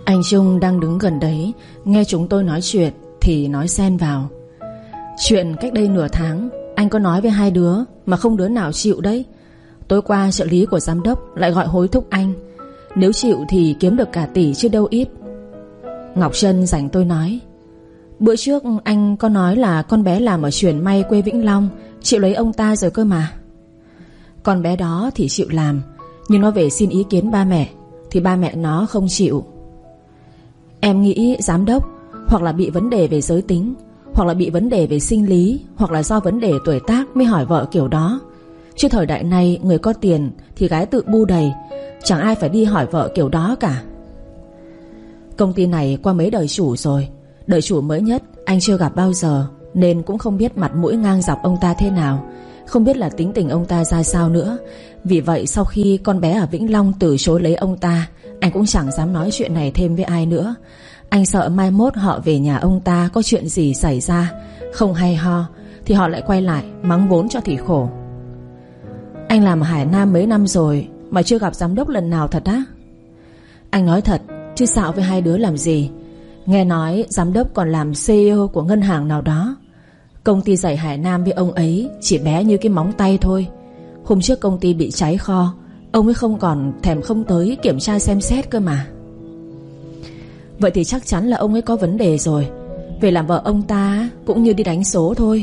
Anh Trung đang đứng gần đấy, nghe chúng tôi nói chuyện thì nói xen vào. Chuyện cách đây nửa tháng anh có nói với hai đứa mà không đứa nào chịu đấy. Tối qua trợ lý của giám đốc lại gọi hối thúc anh, nếu chịu thì kiếm được cả tỷ chứ đâu ít. Ngọc Trân rảnh tôi nói, bữa trước anh có nói là con bé làm ở xưởng may quê Vĩnh Long, chịu lấy ông ta rồi cơ mà. Con bé đó thì chịu làm, nhưng nó về xin ý kiến ba mẹ thì ba mẹ nó không chịu. Em nghĩ giám đốc hoặc là bị vấn đề về giới tính, hoặc là bị vấn đề về sinh lý, hoặc là do vấn đề tuổi tác mới hỏi vợ kiểu đó. Chứ thời đại này người có tiền thì gái tự bu đầy, chẳng ai phải đi hỏi vợ kiểu đó cả. Công ty này qua mấy đời chủ rồi, đời chủ mới nhất anh chưa gặp bao giờ, nên cũng không biết mặt mũi ngang dọc ông ta thế nào, không biết là tính tình ông ta ra sao nữa. Vì vậy sau khi con bé ở Vĩnh Long từ chối lấy ông ta, anh cũng chẳng dám nói chuyện này thêm với ai nữa. Anh sợ mai mốt họ về nhà ông ta có chuyện gì xảy ra không hay ho thì họ lại quay lại mắng vốn cho thì khổ. Anh làm ở Hải Nam mấy năm rồi mà chưa gặp giám đốc lần nào thật á? Anh nói thật chứ xạo với hai đứa làm gì. Nghe nói giám đốc còn làm CEO của ngân hàng nào đó. Công ty giày Hải Nam với ông ấy chỉ bé như cái móng tay thôi. Hôm trước công ty bị cháy kho, ông ấy không còn thèm không tới kiểm tra xem xét cơ mà. Vậy thì chắc chắn là ông ấy có vấn đề rồi. Về làm vợ ông ta cũng như đi đánh số thôi.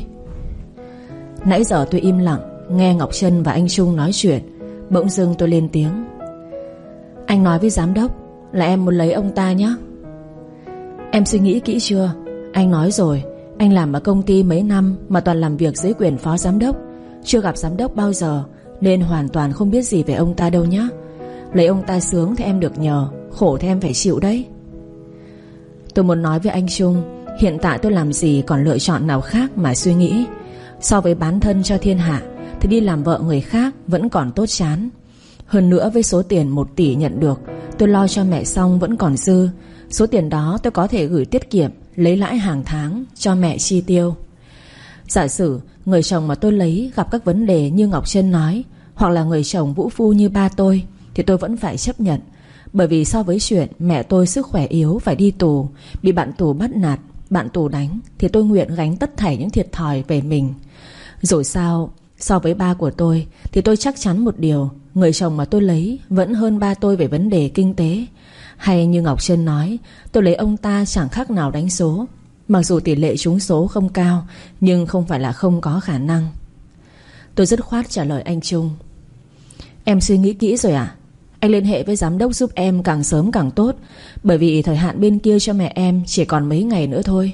Nãy giờ tôi im lặng nghe Ngọc Trân và anh Trung nói chuyện. Bỗng dưng tôi lên tiếng, anh nói với giám đốc là em muốn lấy ông ta nhé. Em suy nghĩ kỹ chưa? Anh nói rồi, anh làm ở công ty mấy năm mà toàn làm việc dưới quyền phó giám đốc, chưa gặp giám đốc bao giờ, nên hoàn toàn không biết gì về ông ta đâu nhé. Lấy ông ta sướng thì em được nhờ, khổ thì em phải chịu đấy. Tôi muốn nói với anh Trung, hiện tại tôi làm gì còn lựa chọn nào khác mà suy nghĩ. So với bán thân cho thiên hạ thì đi làm vợ người khác vẫn còn tốt chán. Hơn nữa với số tiền 1 tỷ nhận được, tôi lo cho mẹ xong vẫn còn dư. Số tiền đó tôi có thể gửi tiết kiệm, lấy lãi hàng tháng cho mẹ chi tiêu. Giả sử người chồng mà tôi lấy gặp các vấn đề như Ngọc Trân nói, hoặc là người chồng vũ phu như ba tôi, thì tôi vẫn phải chấp nhận. Bởi vì so với chuyện mẹ tôi sức khỏe yếu phải đi tù, bị bạn tù bắt nạt, bạn tù đánh, thì tôi nguyện gánh tất thảy những thiệt thòi về mình. Rồi sao, so với ba của tôi thì tôi chắc chắn một điều, người chồng mà tôi lấy vẫn hơn ba tôi về vấn đề kinh tế. Hay như Ngọc Trân nói, tôi lấy ông ta chẳng khác nào đánh số. Mặc dù tỷ lệ trúng số không cao, nhưng không phải là không có khả năng. Tôi dứt khoát trả lời anh Trung, em suy nghĩ kỹ rồi à? Anh liên hệ với giám đốc giúp em càng sớm càng tốt, bởi vì thời hạn bên kia cho mẹ em chỉ còn mấy ngày nữa thôi.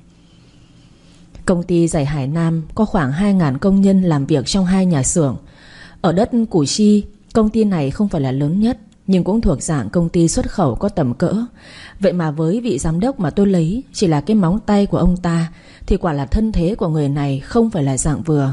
Công ty giày Hải Nam có khoảng 2.000 công nhân làm việc trong 2 nhà xưởng. Ở đất Củ Chi, công ty này không phải là lớn nhất, nhưng cũng thuộc dạng công ty xuất khẩu có tầm cỡ. Vậy mà với vị giám đốc mà tôi lấy chỉ là cái móng tay của ông ta, thì quả là thân thế của người này không phải là dạng vừa.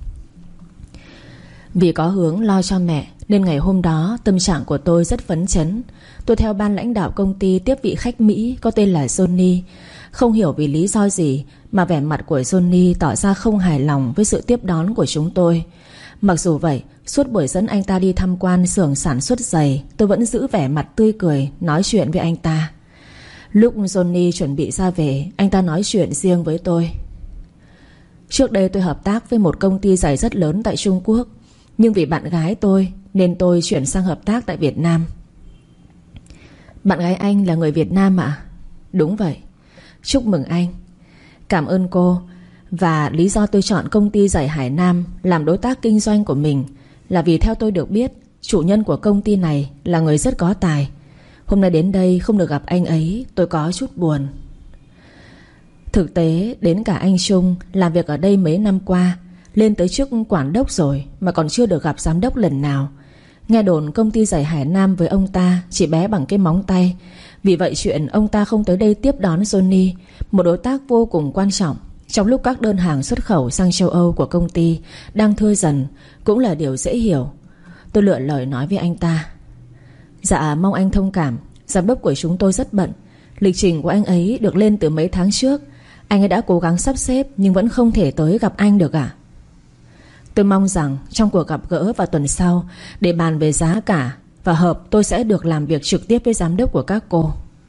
Vì có hướng lo cho mẹ nên ngày hôm đó tâm trạng của tôi rất phấn chấn. Tôi theo ban lãnh đạo công ty tiếp vị khách Mỹ có tên là Johnny. Không hiểu vì lý do gì mà vẻ mặt của Johnny tỏ ra không hài lòng với sự tiếp đón của chúng tôi. Mặc dù vậy, suốt buổi dẫn anh ta đi tham quan xưởng sản xuất giày, tôi vẫn giữ vẻ mặt tươi cười nói chuyện với anh ta. Lúc Johnny chuẩn bị ra về, anh ta nói chuyện riêng với tôi. Trước đây tôi hợp tác với một công ty giày rất lớn tại Trung Quốc, nhưng vì bạn gái tôi nên tôi chuyển sang hợp tác tại Việt Nam. Bạn gái anh là người Việt Nam ạ? Đúng vậy. Chúc mừng anh. Cảm ơn cô. Và lý do tôi chọn công ty giày Hải Nam làm đối tác kinh doanh của mình là vì theo tôi được biết, chủ nhân của công ty này là người rất có tài. Hôm nay đến đây không được gặp anh ấy, tôi có chút buồn. Thực tế đến cả anh Trung làm việc ở đây mấy năm qua, lên tới chức quản đốc rồi mà còn chưa được gặp giám đốc lần nào. Nghe đồn công ty giày Hải Nam với ông ta chỉ bé bằng cái móng tay. Vì vậy chuyện ông ta không tới đây tiếp đón Johnny, một đối tác vô cùng quan trọng trong lúc các đơn hàng xuất khẩu sang châu Âu của công ty đang thưa dần, cũng là điều dễ hiểu. Tôi lựa lời nói với anh ta, dạ mong anh thông cảm, giám đốc của chúng tôi rất bận. Lịch trình của anh ấy được lên từ mấy tháng trước. Anh ấy đã cố gắng sắp xếp nhưng vẫn không thể tới gặp anh được ạ. Tôi mong rằng trong cuộc gặp gỡ vào tuần sau để bàn về giá cả và hợp, tôi sẽ được làm việc trực tiếp với giám đốc của các cô.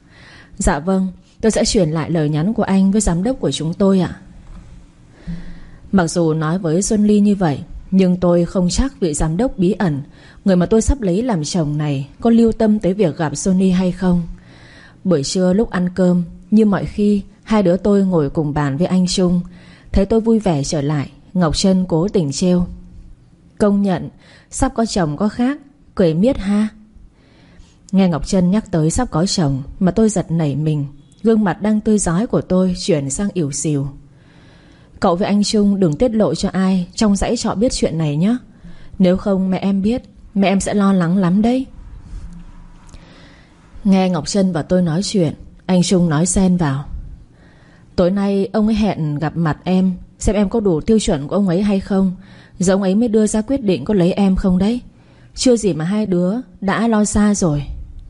Dạ vâng, tôi sẽ truyền lại lời nhắn của anh với giám đốc của chúng tôi ạ. Mặc dù nói với Xuân Ly như vậy, nhưng tôi không chắc vị giám đốc bí ẩn, người mà tôi sắp lấy làm chồng này, có lưu tâm tới việc gặp Sonny hay không. Buổi trưa lúc ăn cơm, như mọi khi, hai đứa tôi ngồi cùng bàn với anh Trung. Thấy tôi vui vẻ trở lại, Ngọc Trân cố tình trêu: công nhận sắp có chồng có khác, cười miết ha. Nghe Ngọc Trân nhắc tới sắp có chồng mà tôi giật nảy mình. Gương mặt đang tươi rói của tôi chuyển sang ỉu xìu. Cậu với anh Trung đừng tiết lộ cho ai trong dãy trọ biết chuyện này nhé. Nếu không mẹ em biết, mẹ em sẽ lo lắng lắm đấy. Nghe Ngọc Trân và tôi nói chuyện, anh Trung nói xen vào: tối nay ông ấy hẹn gặp mặt em, xem em có đủ tiêu chuẩn của ông ấy hay không, rồi ông ấy mới đưa ra quyết định có lấy em không đấy. Chưa gì mà hai đứa đã lo xa rồi.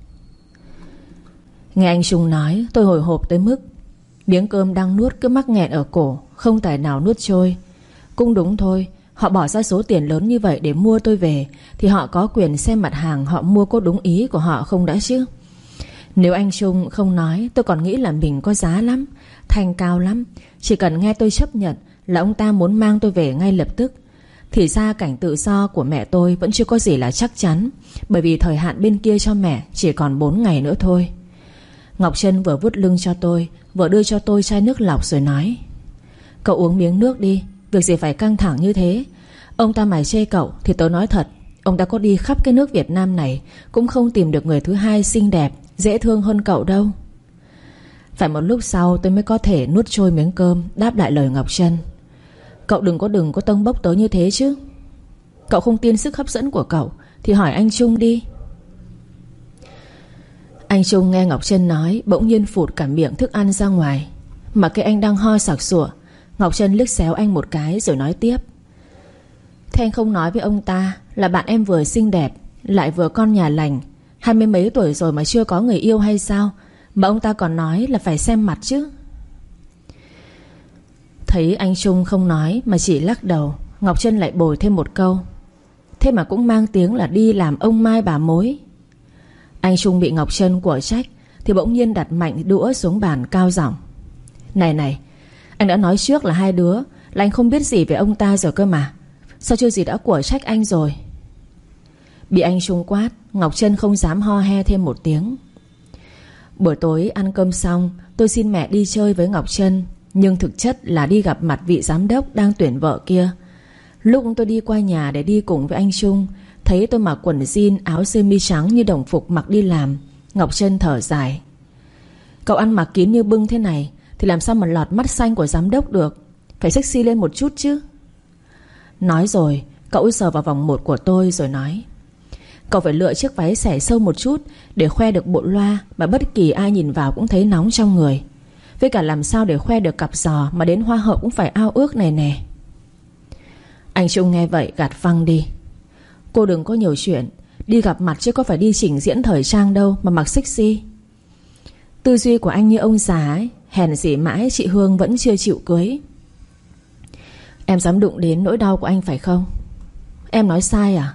Nghe anh Trung nói, tôi hồi hộp tới mức miếng cơm đang nuốt cứ mắc nghẹn ở cổ, không tài nào nuốt trôi. Cũng đúng thôi, họ bỏ ra số tiền lớn như vậy để mua tôi về, thì họ có quyền xem mặt hàng họ mua có đúng ý của họ không đã chứ. Nếu anh Trung không nói, tôi còn nghĩ là mình có giá lắm, thanh cao lắm. Chỉ cần nghe tôi chấp nhận là ông ta muốn mang tôi về ngay lập tức. Thì ra cảnh tự do của mẹ tôi vẫn chưa có gì là chắc chắn, bởi vì thời hạn bên kia cho mẹ chỉ còn 4 ngày nữa thôi. Ngọc Trân vừa vuốt lưng cho tôi, vừa đưa cho tôi chai nước lọc rồi nói: cậu uống miếng nước đi, việc gì phải căng thẳng như thế. Ông ta mải chê cậu thì tớ nói thật, ông ta có đi khắp cái nước Việt Nam này cũng không tìm được người thứ hai xinh đẹp, dễ thương hơn cậu đâu. Phải một lúc sau tôi mới có thể nuốt trôi miếng cơm, đáp lại lời Ngọc Trân: cậu đừng có tâng bốc tớ như thế chứ. Cậu không tin sức hấp dẫn của cậu thì hỏi anh Trung đi. Anh Trung nghe Ngọc Trân nói, bỗng nhiên phụt cả miệng thức ăn ra ngoài. Mà cái anh đang ho sặc sụa, Ngọc Trân liếc xéo anh một cái rồi nói tiếp: thế anh không nói với ông ta là bạn em vừa xinh đẹp lại vừa con nhà lành, 20 mấy tuổi rồi mà chưa có người yêu hay sao, mà ông ta còn nói là phải xem mặt chứ. Thấy anh Trung không nói mà chỉ lắc đầu, Ngọc Trân lại bồi thêm một câu: thế mà cũng mang tiếng là đi làm ông mai bà mối. Anh Trung bị Ngọc Trân của trách thì bỗng nhiên đặt mạnh đũa xuống bàn, cao giọng: này, anh đã nói trước là hai đứa là anh không biết gì về ông ta rồi cơ mà, sao chưa gì đã của trách anh rồi. Bị anh Trung quát, Ngọc Trân không dám ho he thêm một tiếng. Buổi tối ăn cơm xong, tôi xin mẹ đi chơi với Ngọc Trân, nhưng thực chất là đi gặp mặt vị giám đốc đang tuyển vợ kia. Lúc tôi đi qua nhà để đi cùng với anh Trung, thấy tôi mặc quần jean, áo sơ mi trắng như đồng phục mặc đi làm, Ngọc Trân thở dài: cậu ăn mặc kín như bưng thế này thì làm sao mà lọt mắt xanh của giám đốc được, phải sexy lên một chút chứ. Nói rồi cậu sờ vào vòng một của tôi rồi nói: cậu phải lựa chiếc váy xẻ sâu một chút để khoe được bộ loa mà bất kỳ ai nhìn vào cũng thấy nóng trong người. Với cả làm sao để khoe được cặp giò mà đến hoa hậu cũng phải ao ước này nè. Anh Trung nghe vậy gạt phăng đi: cô đừng có nhiều chuyện, đi gặp mặt chứ có phải đi chỉnh diễn thời trang đâu mà mặc sexy. Tư duy của anh như ông già ấy, hèn gì mãi chị Hương vẫn chưa chịu cưới. Em dám đụng đến nỗi đau của anh phải không? Em nói sai à?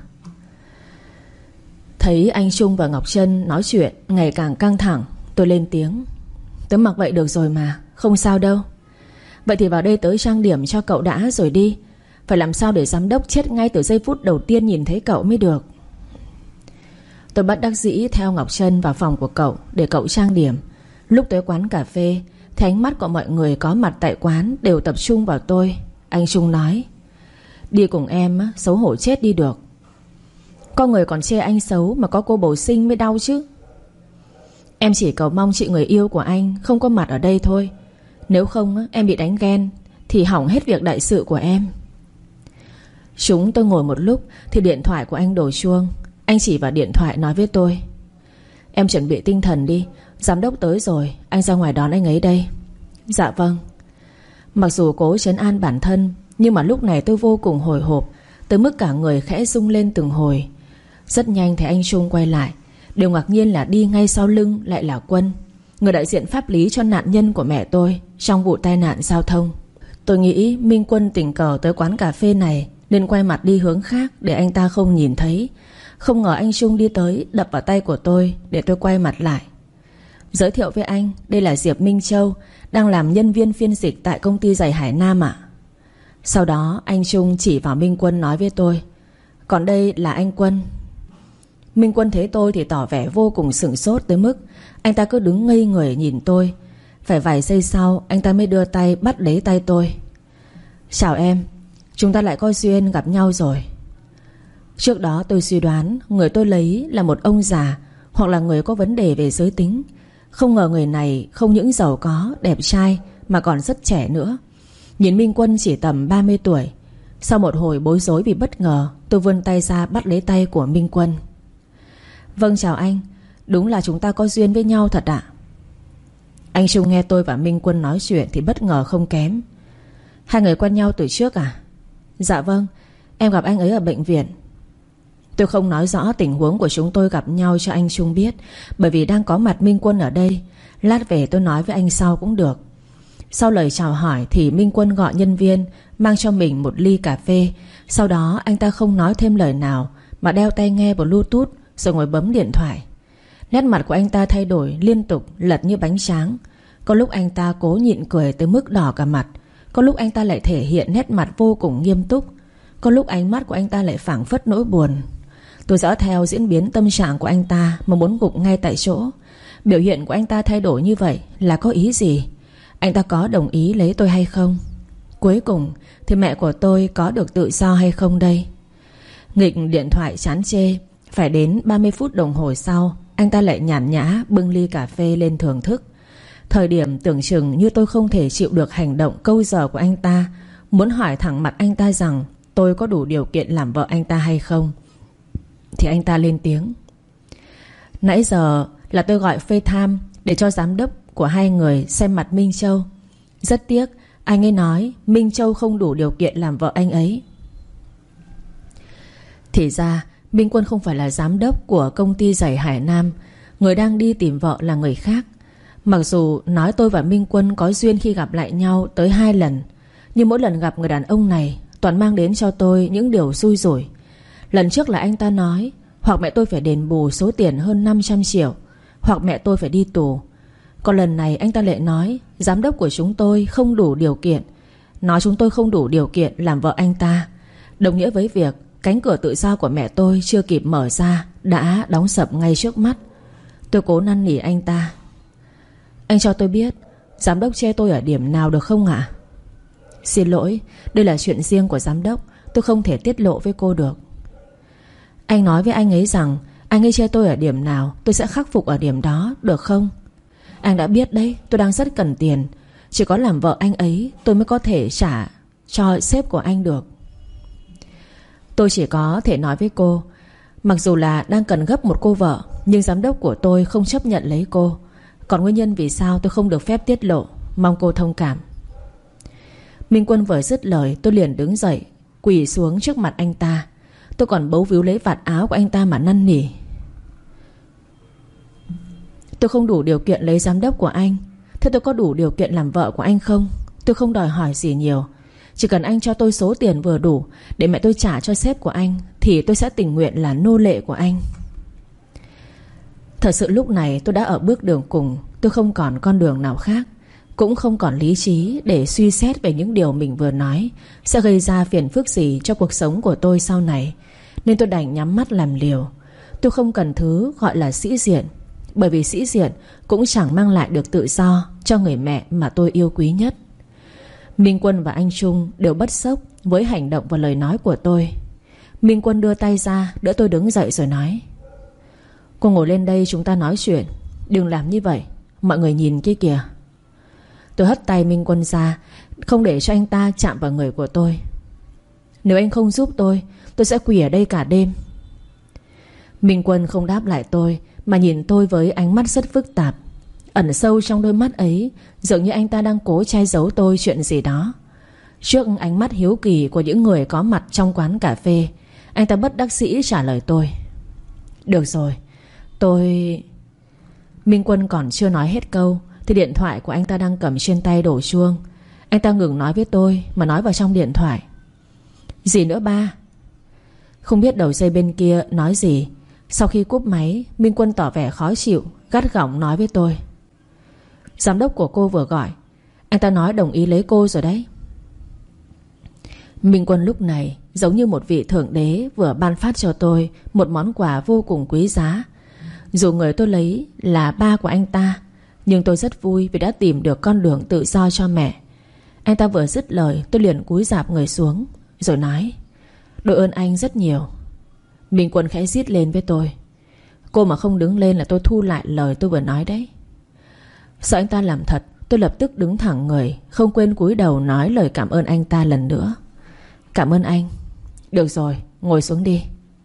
Thấy anh Trung và Ngọc Trân nói chuyện ngày càng căng thẳng, tôi lên tiếng: tớ mặc vậy được rồi mà, không sao đâu. Vậy thì vào đây tới trang điểm cho cậu đã rồi đi. Phải làm sao để giám đốc chết ngay từ giây phút đầu tiên nhìn thấy cậu mới được. Tôi bất đắc dĩ theo Ngọc Trân vào phòng của cậu để cậu trang điểm. Lúc tới quán cà phê thì ánh mắt của mọi người có mặt tại quán đều tập trung vào tôi. Anh Trung nói: đi cùng em á, xấu hổ chết đi được. Có người còn chê anh xấu mà có cô bầu sinh mới đau chứ. Em chỉ cầu mong chị người yêu của anh không có mặt ở đây thôi. Nếu không em bị đánh ghen thì hỏng hết việc đại sự của em. Chúng tôi ngồi một lúc thì điện thoại của anh đổ chuông. Anh chỉ vào điện thoại nói với tôi: em chuẩn bị tinh thần đi, giám đốc tới rồi, anh ra ngoài đón anh ấy đây. Dạ vâng. Mặc dù cố trấn an bản thân, nhưng mà lúc này tôi vô cùng hồi hộp, tới mức cả người khẽ rung lên từng hồi. Rất nhanh thấy anh Trung quay lại. Điều ngạc nhiên là đi ngay sau lưng lại là Quân, người đại diện pháp lý cho nạn nhân của mẹ tôi trong vụ tai nạn giao thông. Tôi nghĩ Minh Quân tình cờ tới quán cà phê này nên quay mặt đi hướng khác để anh ta không nhìn thấy. Không ngờ anh Trung đi tới đập vào tay của tôi để tôi quay mặt lại. Giới thiệu với anh, đây là Diệp Minh Châu, đang làm nhân viên phiên dịch tại công ty giày Hải Nam ạ. Sau đó anh Trung chỉ vào Minh Quân nói với tôi: Còn đây là anh Quân. Minh Quân thấy tôi thì tỏ vẻ vô cùng sửng sốt tới mức anh ta cứ đứng ngây người nhìn tôi. Phải vài giây sau anh ta mới đưa tay bắt lấy tay tôi. Chào em, chúng ta lại có duyên gặp nhau rồi. Trước đó tôi suy đoán người tôi lấy là một ông già hoặc là người có vấn đề về giới tính. Không ngờ người này không những giàu có, đẹp trai mà còn rất trẻ nữa. Nhìn Minh Quân chỉ tầm 30 tuổi. Sau một hồi bối rối vì bất ngờ, tôi vươn tay ra bắt lấy tay của Minh Quân. Vâng chào anh, đúng là chúng ta có duyên với nhau thật ạ. Anh Trung nghe tôi và Minh Quân nói chuyện thì bất ngờ không kém. Hai người quen nhau từ trước à? Dạ vâng, em gặp anh ấy ở bệnh viện. Tôi không nói rõ tình huống của chúng tôi gặp nhau cho anh Trung biết, bởi vì đang có mặt Minh Quân ở đây. Lát về tôi nói với anh sau cũng được. Sau lời chào hỏi thì Minh Quân gọi nhân viên mang cho mình một ly cà phê. Sau đó anh ta không nói thêm lời nào mà đeo tai nghe Bluetooth rồi ngồi bấm điện thoại. Nét mặt của anh ta thay đổi liên tục, lật như bánh tráng. Có lúc anh ta cố nhịn cười tới mức đỏ cả mặt. Có lúc anh ta lại thể hiện nét mặt vô cùng nghiêm túc. Có lúc ánh mắt của anh ta lại phảng phất nỗi buồn. Tôi dõi theo diễn biến tâm trạng của anh ta mà muốn gục ngay tại chỗ. Biểu hiện của anh ta thay đổi như vậy là có ý gì? Anh ta có đồng ý lấy tôi hay không? Cuối cùng thì mẹ của tôi có được tự do hay không đây? Nghịch điện thoại chán chê. Phải đến 30 phút đồng hồ sau, anh ta lại nhàn nhã bưng ly cà phê lên thưởng thức. Thời điểm tưởng chừng như tôi không thể chịu được hành động câu giờ của anh ta, muốn hỏi thẳng mặt anh ta rằng tôi có đủ điều kiện làm vợ anh ta hay không, thì anh ta lên tiếng: Nãy giờ là tôi gọi FaceTime để cho giám đốc của hai người xem mặt Minh Châu. Rất tiếc anh ấy nói Minh Châu không đủ điều kiện làm vợ anh ấy. Thì ra Minh Quân không phải là giám đốc của công ty giày Hải Nam. Người đang đi tìm vợ là người khác. Mặc dù nói tôi và Minh Quân có duyên khi gặp lại nhau tới 2 lần, nhưng mỗi lần gặp người đàn ông này toàn mang đến cho tôi những điều xui rủi. Lần trước là anh ta nói hoặc mẹ tôi phải đền bù số tiền hơn 500 triệu, hoặc mẹ tôi phải đi tù. Còn lần này anh ta lại nói giám đốc của chúng tôi không đủ điều kiện, nói chúng tôi không đủ điều kiện làm vợ anh ta. Đồng nghĩa với việc cánh cửa tự do của mẹ tôi chưa kịp mở ra đã đóng sập ngay trước mắt. Tôi cố năn nỉ anh ta: Anh cho tôi biết giám đốc chê tôi ở điểm nào được không ạ? Xin lỗi, đây là chuyện riêng của giám đốc, tôi không thể tiết lộ với cô được. Anh nói với anh ấy rằng anh ấy chê tôi ở điểm nào, tôi sẽ khắc phục ở điểm đó, được không? Anh đã biết đấy, tôi đang rất cần tiền. Chỉ có làm vợ anh ấy tôi mới có thể trả cho sếp của anh được. Tôi chỉ có thể nói với cô, mặc dù là đang cần gấp một cô vợ, nhưng giám đốc của tôi không chấp nhận lấy cô. Còn nguyên nhân vì sao tôi không được phép tiết lộ, mong cô thông cảm. Minh Quân vừa dứt lời, tôi liền đứng dậy quỳ xuống trước mặt anh ta. Tôi còn bấu víu lấy vạt áo của anh ta mà năn nỉ: Tôi không đủ điều kiện lấy giám đốc của anh. Thế tôi có đủ điều kiện làm vợ của anh không? Tôi không đòi hỏi gì nhiều. Chỉ cần anh cho tôi số tiền vừa đủ để mẹ tôi trả cho sếp của anh, thì tôi sẽ tình nguyện là nô lệ của anh. Thật sự lúc này tôi đã ở bước đường cùng. Tôi không còn con đường nào khác, cũng không còn lý trí để suy xét về những điều mình vừa nói sẽ gây ra phiền phức gì cho cuộc sống của tôi sau này. Nên tôi đành nhắm mắt làm liều. Tôi không cần thứ gọi là sĩ diện, bởi vì sĩ diện cũng chẳng mang lại được tự do cho người mẹ mà tôi yêu quý nhất. Minh Quân và anh Trung đều bất sốc với hành động và lời nói của tôi. Minh Quân đưa tay ra đỡ tôi đứng dậy rồi nói: Cô ngồi lên đây chúng ta nói chuyện. Đừng làm như vậy, mọi người nhìn kia kìa. Tôi hất tay Minh Quân ra, không để cho anh ta chạm vào người của tôi. Nếu anh không giúp tôi sẽ quỳ ở đây cả đêm. Minh Quân không đáp lại tôi, mà nhìn tôi với ánh mắt rất phức tạp. Ẩn sâu trong đôi mắt ấy dường như anh ta đang cố che giấu tôi chuyện gì đó. Trước ánh mắt hiếu kỳ của những người có mặt trong quán cà phê, anh ta bất đắc dĩ trả lời tôi: Được rồi, tôi... Minh Quân còn chưa nói hết câu thì điện thoại của anh ta đang cầm trên tay đổ chuông. Anh ta ngừng nói với tôi mà nói vào trong điện thoại: Gì nữa ba? Không biết đầu dây bên kia nói gì. Sau khi cúp máy, Minh Quân tỏ vẻ khó chịu, gắt gỏng nói với tôi: Giám đốc của cô vừa gọi. Anh ta nói đồng ý lấy cô rồi đấy. Minh Quân lúc này giống như một vị thượng đế vừa ban phát cho tôi một món quà vô cùng quý giá. Dù người tôi lấy là ba của anh ta, nhưng tôi rất vui vì đã tìm được con đường tự do cho mẹ. Anh ta vừa dứt lời, tôi liền cúi rạp người xuống rồi nói: đội ơn anh rất nhiều. Minh Quân khẽ rít lên với tôi: cô mà không đứng lên là tôi thu lại lời tôi vừa nói đấy. Sợ anh ta làm thật, tôi lập tức đứng thẳng người, không quên cúi đầu nói lời cảm ơn anh ta lần nữa. Cảm ơn anh. Được rồi, ngồi xuống đi.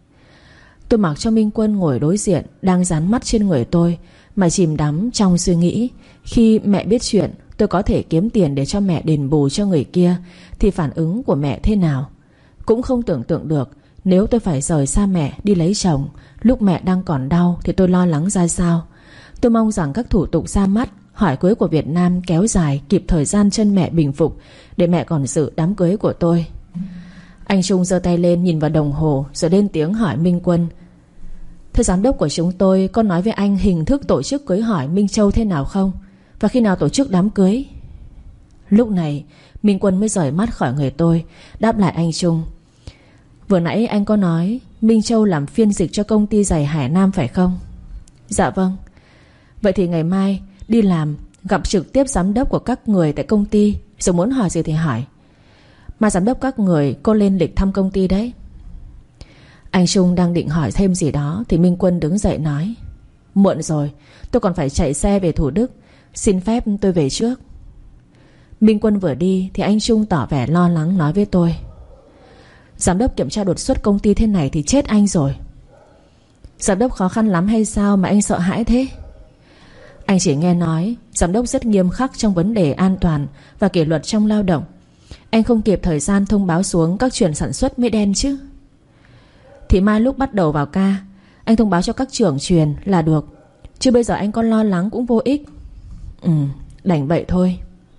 Tôi mặc cho Minh Quân ngồi đối diện, đang dán mắt trên người tôi mà chìm đắm trong suy nghĩ. Khi mẹ biết chuyện tôi có thể kiếm tiền để cho mẹ đền bù cho người kia thì phản ứng của mẹ thế nào. Cũng không tưởng tượng được nếu tôi phải rời xa mẹ đi lấy chồng lúc mẹ đang còn đau thì tôi lo lắng ra sao. Tôi mong rằng các thủ tục ra mắt, hỏi cưới của Việt Nam kéo dài kịp thời gian chân mẹ bình phục để mẹ còn dự đám cưới của tôi. Anh Trung giơ tay lên nhìn vào đồng hồ rồi lên tiếng hỏi Minh Quân: thưa giám đốc của chúng tôi, có nói với anh hình thức tổ chức cưới hỏi Minh Châu thế nào không? Và khi nào tổ chức đám cưới? Lúc này Minh Quân mới rời mắt khỏi người tôi, đáp lại anh Trung: vừa nãy anh có nói Minh Châu làm phiên dịch cho công ty giày Hải Nam phải không? Dạ vâng. Vậy thì ngày mai đi làm gặp trực tiếp giám đốc của các người tại công ty, rồi muốn hỏi gì thì hỏi. Mà giám đốc các người cô lên lịch thăm công ty đấy. Anh Trung đang định hỏi thêm gì đó thì Minh Quân đứng dậy nói: muộn rồi, tôi còn phải chạy xe về Thủ Đức, xin phép tôi về trước. Minh Quân vừa đi thì anh Trung tỏ vẻ lo lắng nói với tôi: giám đốc kiểm tra đột xuất công ty thế này thì chết anh rồi. Giám đốc khó khăn lắm hay sao mà anh sợ hãi thế? Anh chỉ nghe nói giám đốc rất nghiêm khắc trong vấn đề an toàn và kỷ luật trong lao động. Anh không kịp thời gian thông báo xuống các chuyền sản xuất mới đen chứ. Thì mai lúc bắt đầu vào ca, anh thông báo cho các trưởng chuyền là được, chứ bây giờ anh có lo lắng cũng vô ích. Đành vậy thôi.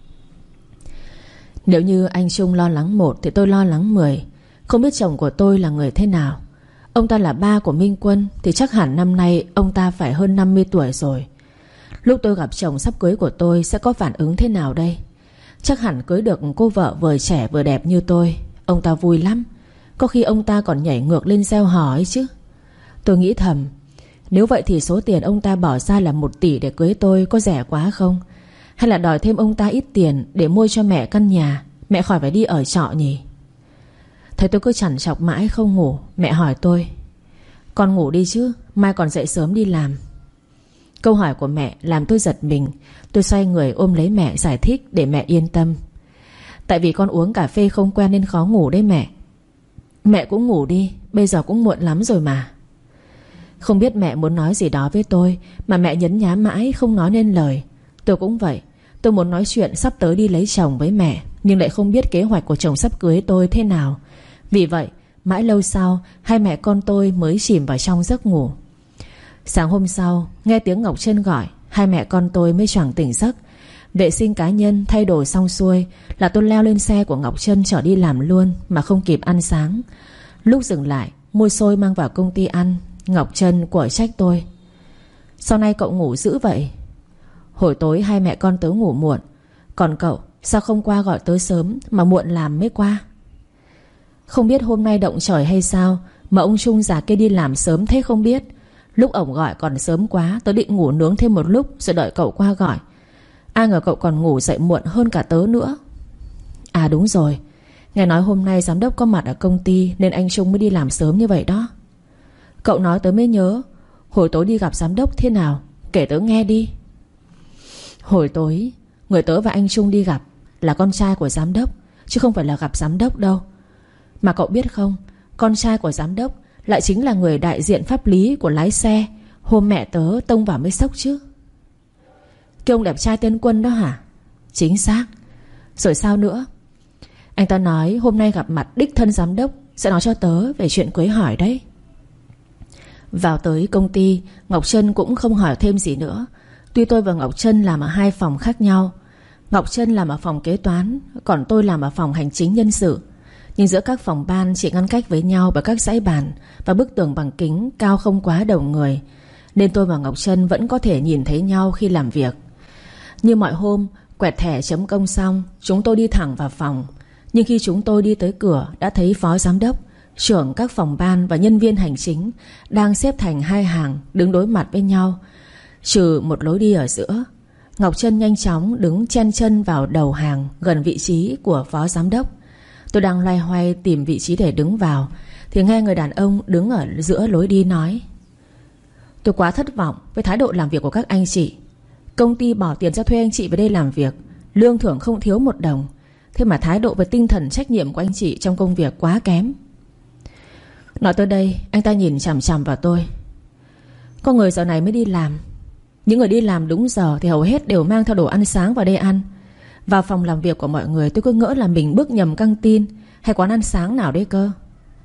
Nếu như anh Trung lo lắng một thì tôi lo lắng 10. Không biết chồng của tôi là người thế nào. Ông ta là ba của Minh Quân thì chắc hẳn năm nay ông ta phải hơn 50 tuổi rồi. Lúc tôi gặp chồng sắp cưới của tôi sẽ có phản ứng thế nào đây? Chắc hẳn cưới được cô vợ vừa trẻ vừa đẹp như tôi, ông ta vui lắm. Có khi ông ta còn nhảy ngược lên reo hò ấy chứ. Tôi nghĩ thầm, nếu vậy thì số tiền ông ta bỏ ra là 1 tỷ để cưới tôi có rẻ quá không? Hay là đòi thêm ông ta ít tiền để mua cho mẹ căn nhà, mẹ khỏi phải đi ở trọ nhỉ? Thấy tôi cứ trằn trọc mãi không ngủ, mẹ hỏi tôi: con ngủ đi chứ, mai còn dậy sớm đi làm. Câu hỏi của mẹ làm tôi giật mình. Tôi xoay người ôm lấy mẹ giải thích để mẹ yên tâm: tại vì con uống cà phê không quen nên khó ngủ đấy mẹ. Mẹ cũng ngủ đi, bây giờ cũng muộn lắm rồi mà. Không biết mẹ muốn nói gì đó với tôi mà mẹ nhấn nhá mãi không nói nên lời. Tôi cũng vậy. Tôi muốn nói chuyện sắp tới đi lấy chồng với mẹ, nhưng lại không biết kế hoạch của chồng sắp cưới tôi thế nào. Vì vậy mãi lâu sau hai mẹ con tôi mới chìm vào trong giấc ngủ. Sáng hôm sau nghe tiếng Ngọc Trân gọi, hai mẹ con tôi mới choàng tỉnh giấc. Vệ sinh cá nhân thay đồ xong xuôi là tôi leo lên xe của Ngọc Trân chở đi làm luôn mà không kịp ăn sáng. Lúc dừng lại mua xôi mang vào công ty ăn, Ngọc Trân quở trách tôi: sao nay cậu ngủ dữ vậy? Hồi tối hai mẹ con tớ ngủ muộn, còn cậu sao không qua gọi tớ sớm mà muộn làm mới qua? Không biết hôm nay động trời hay sao mà ông Trung già kia đi làm sớm thế không biết. Lúc ổng gọi còn sớm quá, tớ định ngủ nướng thêm một lúc rồi đợi cậu qua gọi. Ai ngờ cậu còn ngủ dậy muộn hơn cả tớ nữa. À đúng rồi, nghe nói hôm nay giám đốc có mặt ở công ty nên anh Trung mới đi làm sớm như vậy đó. Cậu nói tớ mới nhớ, hồi tối đi gặp giám đốc thế nào, kể tớ nghe đi. Hồi tối người tớ và anh Trung đi gặp là con trai của giám đốc, chứ không phải là gặp giám đốc đâu. Mà cậu biết không, con trai của giám đốc lại chính là người đại diện pháp lý của lái xe hôm mẹ tớ tông vào mới sốc chứ. Cái ông đẹp trai tên Quân đó hả? Chính xác. Rồi sao nữa? Anh ta nói hôm nay gặp mặt đích thân giám đốc sẽ nói cho tớ về chuyện cưới hỏi đấy. Vào tới công ty, Ngọc Trân cũng không hỏi thêm gì nữa. Tuy tôi và Ngọc Trân làm ở 2 phòng khác nhau. Ngọc Trân làm ở phòng kế toán, còn tôi làm ở phòng hành chính nhân sự. Nhưng giữa các phòng ban chỉ ngăn cách với nhau bởi các dãy bàn và bức tường bằng kính cao không quá đầu người, nên tôi và Ngọc Trân vẫn có thể nhìn thấy nhau khi làm việc. Như mọi hôm, quẹt thẻ chấm công xong, chúng tôi đi thẳng vào phòng. Nhưng khi chúng tôi đi tới cửa, đã thấy phó giám đốc, trưởng các phòng ban và nhân viên hành chính đang xếp thành hai hàng, đứng đối mặt với nhau, trừ một lối đi ở giữa. Ngọc Trân nhanh chóng đứng chen chân vào đầu hàng, gần vị trí của phó giám đốc. Tôi đang loay hoay tìm vị trí để đứng vào, thì nghe người đàn ông đứng ở giữa lối đi nói: "Tôi quá thất vọng với thái độ làm việc của các anh chị. Công ty bỏ tiền ra thuê anh chị về đây làm việc, lương thưởng không thiếu một đồng. Thế mà thái độ và tinh thần trách nhiệm của anh chị trong công việc quá kém." Nói tới đây, anh ta nhìn chằm chằm vào tôi. "Có người giờ này mới đi làm. Những người đi làm đúng giờ thì hầu hết đều mang theo đồ ăn sáng vào đây ăn. Vào phòng làm việc của mọi người, tôi cứ ngỡ là mình bước nhầm căng tin hay quán ăn sáng nào đấy cơ."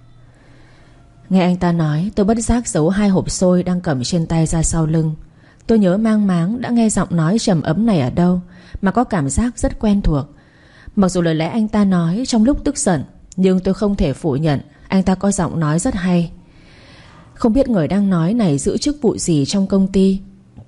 Nghe anh ta nói, tôi bất giác giấu 2 hộp xôi đang cầm trên tay ra sau lưng. Tôi nhớ mang máng đã nghe giọng nói trầm ấm này ở đâu, mà có cảm giác rất quen thuộc. Mặc dù lời lẽ anh ta nói trong lúc tức giận, nhưng tôi không thể phủ nhận anh ta có giọng nói rất hay. Không biết người đang nói này giữ chức vụ gì trong công ty,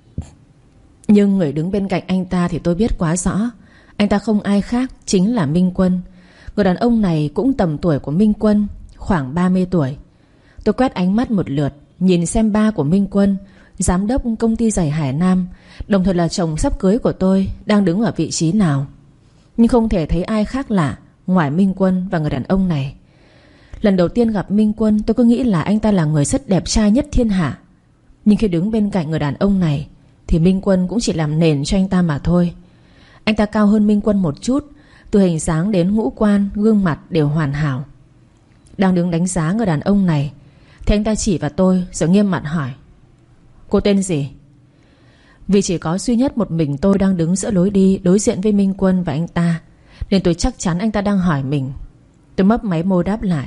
nhưng người đứng bên cạnh anh ta thì tôi biết quá rõ. Anh ta không ai khác, chính là Minh Quân. Người đàn ông này cũng tầm tuổi của Minh Quân, khoảng 30 tuổi. Tôi quét ánh mắt một lượt, nhìn xem ba của Minh Quân, giám đốc công ty giày Hải Nam, đồng thời là chồng sắp cưới của tôi, đang đứng ở vị trí nào. Nhưng không thể thấy ai khác lạ ngoài Minh Quân và người đàn ông này. Lần đầu tiên gặp Minh Quân, tôi cứ nghĩ là anh ta là người rất đẹp trai nhất thiên hạ. Nhưng khi đứng bên cạnh người đàn ông này thì Minh Quân cũng chỉ làm nền cho anh ta mà thôi. Anh ta cao hơn Minh Quân một chút, từ hình dáng đến ngũ quan, gương mặt đều hoàn hảo. Đang đứng đánh giá người đàn ông này thì anh ta chỉ vào tôi rồi nghiêm mặt hỏi: "Cô tên gì?" Vì chỉ có duy nhất một mình tôi đang đứng giữa lối đi đối diện với Minh Quân và anh ta, nên tôi chắc chắn anh ta đang hỏi mình. Tôi mấp máy môi đáp lại: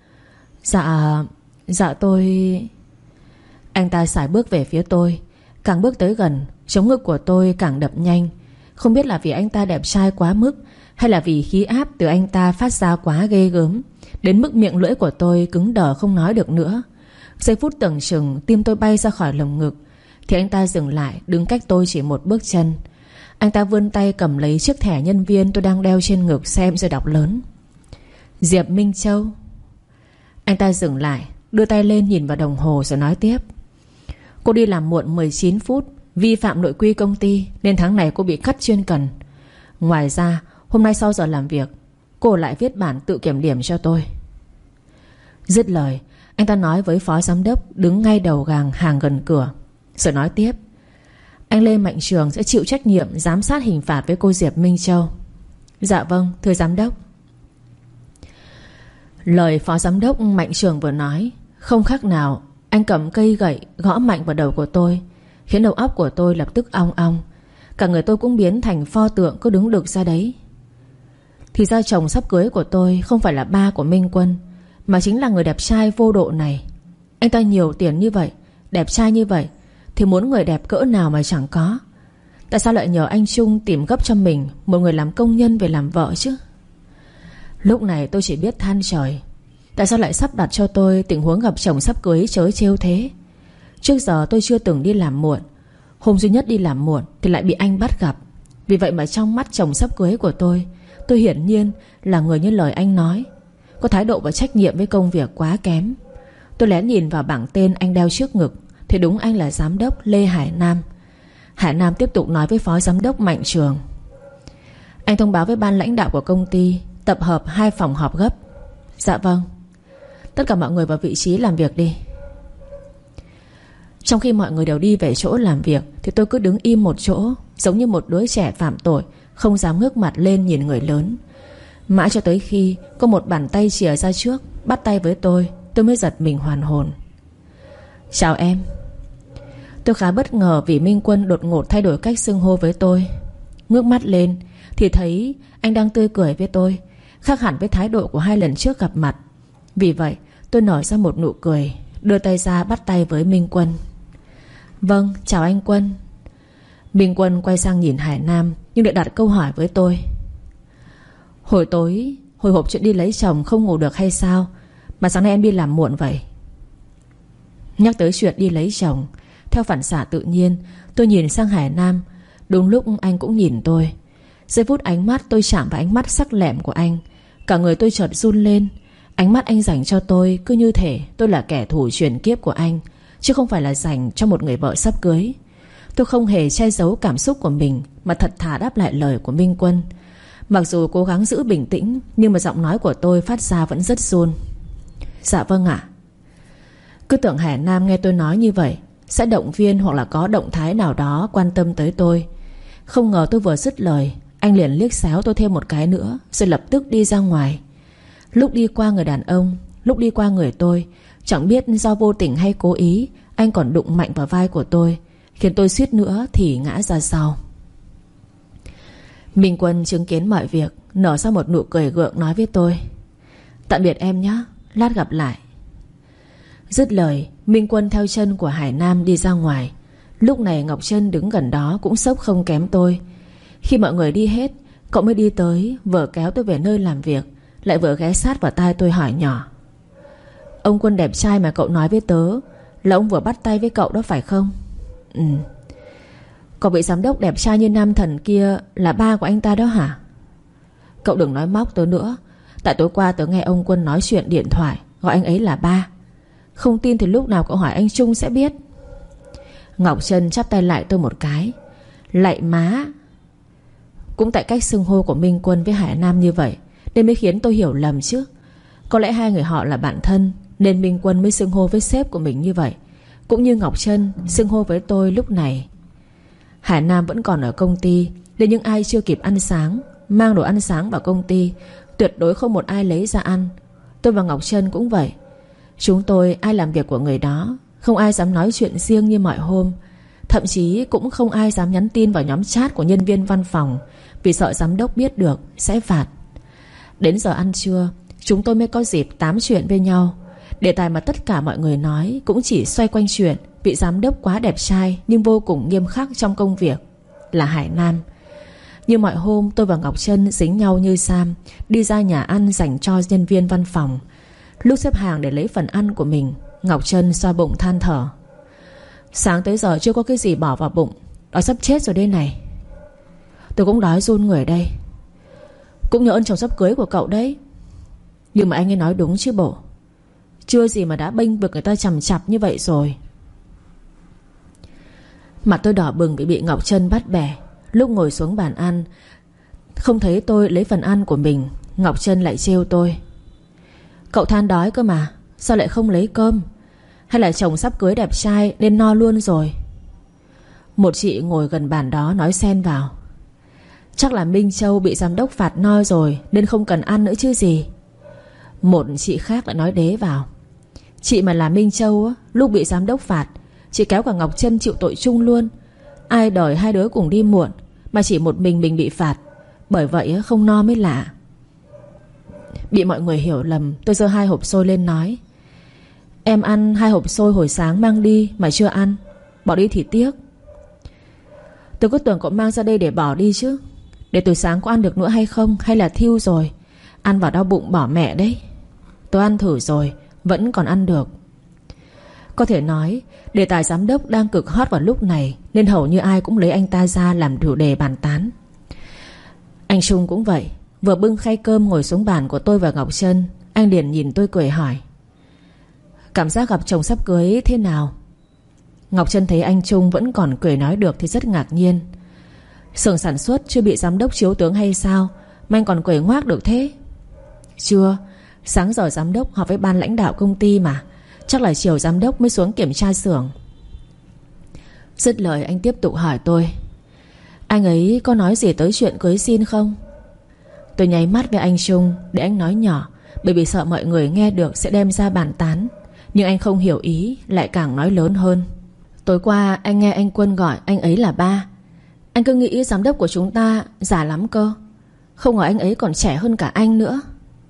Dạ tôi... Anh ta sải bước về phía tôi. Càng bước tới gần, chống ngực của tôi càng đập nhanh. Không biết là vì anh ta đẹp trai quá mức, hay là vì khí áp từ anh ta phát ra quá ghê gớm, đến mức miệng lưỡi của tôi cứng đờ không nói được nữa. Giây phút tưởng chừng tim tôi bay ra khỏi lồng ngực thì anh ta dừng lại, đứng cách tôi chỉ một bước chân. Anh ta vươn tay cầm lấy chiếc thẻ nhân viên tôi đang đeo trên ngực xem rồi đọc lớn: "Diệp Minh Châu." Anh ta dừng lại, đưa tay lên nhìn vào đồng hồ rồi nói tiếp: "Cô đi làm muộn 19 phút, vi phạm nội quy công ty, nên tháng này cô bị cắt chuyên cần. Ngoài ra, hôm nay sau giờ làm việc, cô lại viết bản tự kiểm điểm cho tôi." Dứt lời, anh ta nói với phó giám đốc đứng ngay đầu hàng gần cửa, rồi nói tiếp: "Anh Lê Mạnh Trường sẽ chịu trách nhiệm giám sát hình phạt với cô Diệp Minh Châu." "Dạ vâng, thưa giám đốc." Lời phó giám đốc Mạnh Trường vừa nói, không khác nào anh cầm cây gậy gõ mạnh vào đầu của tôi, khiến đầu óc của tôi lập tức ong ong. Cả người tôi cũng biến thành pho tượng cứ đứng đực ra đấy. Thì ra chồng sắp cưới của tôi không phải là ba của Minh Quân, mà chính là người đẹp trai vô độ này. Anh ta nhiều tiền như vậy, đẹp trai như vậy, thì muốn người đẹp cỡ nào mà chẳng có. Tại sao lại nhờ anh Trung tìm gấp cho mình một người làm công nhân về làm vợ chứ? Lúc này tôi chỉ biết than trời. Tại sao lại sắp đặt cho tôi tình huống gặp chồng sắp cưới trớ trêu thế? Trước giờ tôi chưa từng đi làm muộn. Hôm duy nhất đi làm muộn thì lại bị anh bắt gặp. Vì vậy mà trong mắt chồng sắp cưới của tôi hiển nhiên là người như lời anh nói, có thái độ và trách nhiệm với công việc quá kém. Tôi lén nhìn vào bảng tên anh đeo trước ngực thì đúng anh là giám đốc Lê Hải Nam. Hải Nam tiếp tục nói với phó giám đốc Mạnh Trường: "Anh thông báo với ban lãnh đạo của công ty tập hợp 2 phòng họp gấp." "Dạ vâng." "Tất cả mọi người vào vị trí làm việc đi." Trong khi mọi người đều đi về chỗ làm việc thì tôi cứ đứng im một chỗ, giống như một đứa trẻ phạm tội, không dám ngước mặt lên nhìn người lớn. Mãi cho tới khi có một bàn tay chìa ra trước, bắt tay với tôi mới giật mình hoàn hồn. "Chào em." Tôi khá bất ngờ vì Minh Quân đột ngột thay đổi cách xưng hô với tôi. Ngước mắt lên thì thấy anh đang tươi cười với tôi, khác hẳn với thái độ của 2 lần trước gặp mặt. Vì vậy tôi nở ra một nụ cười, đưa tay ra bắt tay với Minh Quân. "Vâng, chào anh Quân." Minh Quân quay sang nhìn Hải Nam, nhưng lại đặt câu hỏi với tôi: Hồi tối hồi hộp chuyện đi lấy chồng không ngủ được hay sao mà sáng nay em đi làm muộn vậy?" Nhắc tới chuyện đi lấy chồng, theo phản xạ tự nhiên tôi nhìn sang Hải Nam. Đúng lúc anh cũng nhìn tôi. Giây phút ánh mắt tôi chạm vào ánh mắt sắc lẹm của anh, cả người tôi chợt run lên. Ánh mắt anh dành cho tôi cứ như thể tôi là kẻ thù chuyển kiếp của anh, chứ không phải là dành cho một người vợ sắp cưới. Tôi không hề che giấu cảm xúc của mình, mà thật thà đáp lại lời của Minh Quân. Mặc dù cố gắng giữ bình tĩnh, nhưng mà giọng nói của tôi phát ra vẫn rất run. Dạ vâng ạ. Cứ tưởng Hải Nam nghe tôi nói như vậy sẽ động viên hoặc là có động thái nào đó quan tâm tới tôi. Không ngờ tôi vừa dứt lời, anh liền liếc xéo tôi thêm một cái nữa, rồi lập tức đi ra ngoài. Lúc đi qua người đàn ông, lúc đi qua người tôi, chẳng biết do vô tình hay cố ý, anh còn đụng mạnh vào vai của tôi, khiến tôi suýt nữa thì ngã ra sau. Minh Quân chứng kiến mọi việc, nở ra một nụ cười gượng nói với tôi: Tạm biệt em nhé, lát gặp lại. Dứt lời, Minh Quân theo chân của Hải Nam đi ra ngoài. Lúc này Ngọc Trân đứng gần đó cũng sốc không kém tôi. Khi mọi người đi hết, cậu mới đi tới, vừa kéo tôi về nơi làm việc, lại vừa ghé sát vào tai tôi hỏi nhỏ: Ông Quân đẹp trai mà cậu nói với tớ là ông vừa bắt tay với cậu đó phải không? Ừ. Cậu vị giám đốc đẹp trai như nam thần kia là ba của anh ta đó hả? Cậu đừng nói móc tớ nữa. Tại tối qua tớ nghe ông Quân nói chuyện điện thoại, gọi anh ấy là ba. Không tin thì lúc nào cậu hỏi anh Trung sẽ biết. Ngọc Trân chắp tay lại tôi một cái: Lạy má. Cũng tại cách xưng hô của Minh Quân với Hải Nam như vậy nên mới khiến tôi hiểu lầm chứ. Có lẽ hai người họ là bạn thân, nên Minh Quân mới xưng hô với sếp của mình như vậy, cũng như Ngọc Trân xưng hô với tôi lúc này. Hải Nam vẫn còn ở công ty, nên những ai chưa kịp ăn sáng mang đồ ăn sáng vào công ty, tuyệt đối không một ai lấy ra ăn. Tôi và Ngọc Trân cũng vậy. Chúng tôi ai làm việc của người đó, không ai dám nói chuyện riêng như mọi hôm. Thậm chí cũng không ai dám nhắn tin vào nhóm chat của nhân viên văn phòng, vì sợ giám đốc biết được sẽ phạt. Đến giờ ăn trưa, chúng tôi mới có dịp tám chuyện với nhau. Đề tài mà tất cả mọi người nói cũng chỉ xoay quanh chuyện vị giám đốc quá đẹp trai nhưng vô cùng nghiêm khắc trong công việc là Hải Nam. Như mọi hôm, tôi và Ngọc Trân dính nhau như Sam, đi ra nhà ăn dành cho nhân viên văn phòng. Lúc xếp hàng để lấy phần ăn của mình, Ngọc Trân xoa bụng than thở: Sáng tới giờ chưa có cái gì bỏ vào bụng, đói sắp chết rồi đây này. Tôi cũng đói run người đây. Cũng nhờ ơn chồng sắp cưới của cậu đấy. Nhưng mà anh ấy nói đúng chứ bộ. Chưa gì mà đã bênh vực người ta chằm chặp như vậy rồi. Mặt tôi đỏ bừng vì bị Ngọc Trân bắt bẻ. Lúc ngồi xuống bàn ăn, không thấy tôi lấy phần ăn của mình, Ngọc Trân lại trêu tôi: Cậu than đói cơ mà, sao lại không lấy cơm? Hay là chồng sắp cưới đẹp trai nên no luôn rồi? Một chị ngồi gần bàn đó nói xen vào: Chắc là Minh Châu bị giám đốc phạt no rồi nên không cần ăn nữa chứ gì. Một chị khác lại nói đế vào: Chị mà là Minh Châu á, lúc bị giám đốc phạt, chị kéo cả Ngọc Trân chịu tội chung luôn. Ai đòi hai đứa cùng đi muộn, mà chỉ một mình bị phạt. Bởi vậy không no mới lạ. Bị mọi người hiểu lầm, tôi giơ 2 hộp xôi lên nói: Em ăn 2 hộp xôi hồi sáng mang đi mà chưa ăn, bỏ đi thì tiếc. Tôi cứ tưởng cậu mang ra đây để bỏ đi chứ. Để từ sáng có ăn được nữa hay không, hay là thiêu rồi? Ăn vào đau bụng bỏ mẹ đấy. Tôi ăn thử rồi, vẫn còn ăn được. Có thể nói đề tài giám đốc đang cực hot vào lúc này, nên hầu như ai cũng lấy anh ta ra làm chủ đề bàn tán. Anh Trung cũng vậy. Vừa bưng khay cơm ngồi xuống bàn của tôi và Ngọc Trân, anh liền nhìn tôi cười hỏi: Cảm giác gặp chồng sắp cưới thế nào? Ngọc Trân thấy anh Trung vẫn còn cười nói được thì rất ngạc nhiên. Xưởng sản xuất chưa bị giám đốc chiếu tướng hay sao mà anh còn cười ngoác được thế? Chưa. Sáng giờ giám đốc họp với ban lãnh đạo công ty mà. Chắc là chiều giám đốc mới xuống kiểm tra xưởng. Dứt lời anh tiếp tục hỏi tôi: Anh ấy có nói gì tới chuyện cưới xin không? Tôi nháy mắt với anh Trung để anh nói nhỏ, bởi vì sợ mọi người nghe được sẽ đem ra bàn tán. Nhưng anh không hiểu ý, lại càng nói lớn hơn: Tối qua anh nghe anh Quân gọi anh ấy là ba. Anh cứ nghĩ giám đốc của chúng ta già lắm cơ, không ngờ anh ấy còn trẻ hơn cả anh nữa.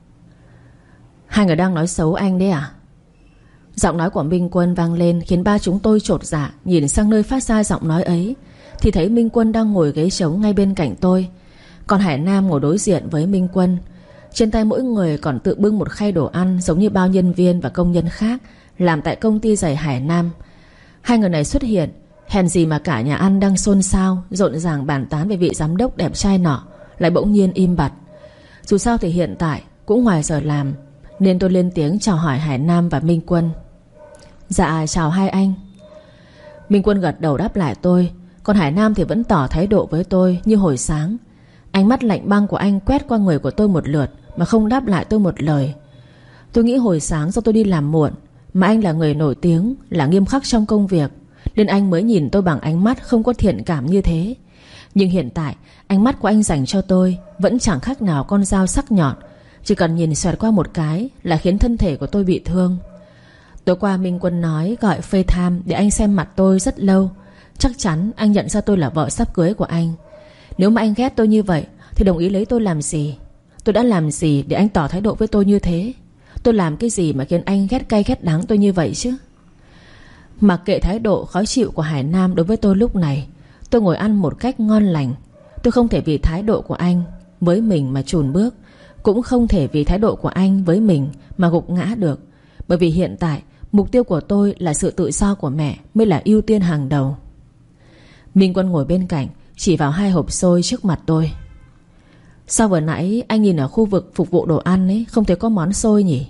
Hai người đang nói xấu anh đấy à? Giọng nói của Minh Quân vang lên khiến ba chúng tôi chột dạ. Nhìn sang nơi phát ra giọng nói ấy thì thấy Minh Quân đang ngồi ghế trống ngay bên cạnh tôi, còn Hải Nam ngồi đối diện với Minh Quân. Trên tay mỗi người còn tự bưng một khay đồ ăn, giống như bao nhân viên và công nhân khác làm tại công ty giày Hải Nam. Hai người này xuất hiện Hèn gì mà cả nhà ăn đang xôn xao rộn ràng bàn tán về vị giám đốc đẹp trai nọ lại bỗng nhiên im bặt. Dù sao thì hiện tại cũng ngoài giờ làm, nên tôi lên tiếng chào hỏi Hải Nam và Minh Quân. Dạ chào hai anh. Minh Quân gật đầu đáp lại tôi, còn Hải Nam thì vẫn tỏ thái độ với tôi như hồi sáng. Ánh mắt lạnh băng của anh quét qua người của tôi một lượt mà không đáp lại tôi một lời. Tôi nghĩ hồi sáng do tôi đi làm muộn, mà anh là người nổi tiếng, là nghiêm khắc trong công việc, nên anh mới nhìn tôi bằng ánh mắt không có thiện cảm như thế. Nhưng hiện tại ánh mắt của anh dành cho tôi vẫn chẳng khác nào con dao sắc nhọn, chỉ cần nhìn xoẹt qua một cái là khiến thân thể của tôi bị thương. Tối qua Minh Quân nói gọi FaceTime để anh xem mặt tôi rất lâu. Chắc chắn anh nhận ra tôi là vợ sắp cưới của anh. Nếu mà anh ghét tôi như vậy thì đồng ý lấy tôi làm gì? Tôi đã làm gì để anh tỏ thái độ với tôi như thế? Tôi làm cái gì mà khiến anh ghét cay ghét đắng tôi như vậy chứ? Mặc kệ thái độ khó chịu của Hải Nam đối với tôi lúc này, tôi ngồi ăn một cách ngon lành. Tôi không thể vì thái độ của anh với mình mà chùn bước, cũng không thể vì thái độ của anh với mình mà gục ngã được. Bởi vì hiện tại mục tiêu của tôi là sự tự do của mẹ mới là ưu tiên hàng đầu. Minh Quân ngồi bên cạnh chỉ vào 2 hộp xôi trước mặt tôi. Sao vừa nãy anh nhìn ở khu vực phục vụ đồ ăn ấy không thấy có món xôi nhỉ?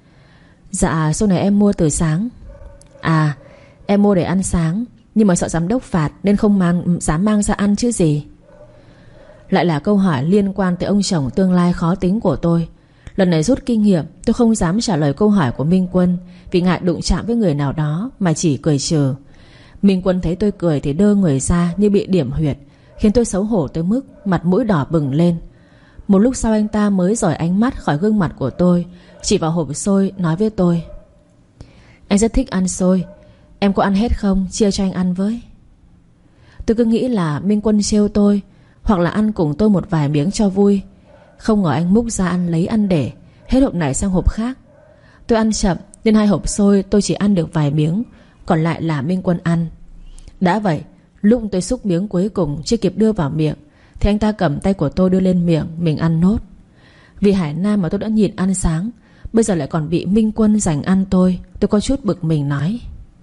Dạ xôi này em mua từ sáng. À em mua để ăn sáng, nhưng mà sợ giám đốc phạt nên không dám mang ra ăn chứ gì. Lại là câu hỏi liên quan tới ông chồng tương lai khó tính của tôi. Lần này rút kinh nghiệm, tôi không dám trả lời câu hỏi của Minh Quân vì ngại đụng chạm với người nào đó, mà chỉ cười trừ. Minh Quân thấy tôi cười thì đơ người ra như bị điểm huyệt, khiến tôi xấu hổ tới mức mặt mũi đỏ bừng lên. Một lúc sau anh ta mới rời ánh mắt khỏi gương mặt của tôi, chỉ vào hộp xôi nói với tôi: Anh rất thích ăn xôi, em có ăn hết không, chia cho anh ăn với. Tôi cứ nghĩ là Minh Quân trêu tôi, hoặc là ăn cùng tôi một vài miếng cho vui. Không ngờ anh múc ra ăn lấy ăn để, hết hộp này sang hộp khác. Tôi ăn chậm nên 2 hộp xôi tôi chỉ ăn được vài miếng, còn lại là Minh Quân ăn. Đã vậy, lúc tôi xúc miếng cuối cùng chưa kịp đưa vào miệng thì anh ta cầm tay của tôi đưa lên miệng mình ăn nốt. Vì Hải Nam mà tôi đã nhịn ăn sáng, bây giờ lại còn bị Minh Quân giành ăn tôi có chút bực mình nói: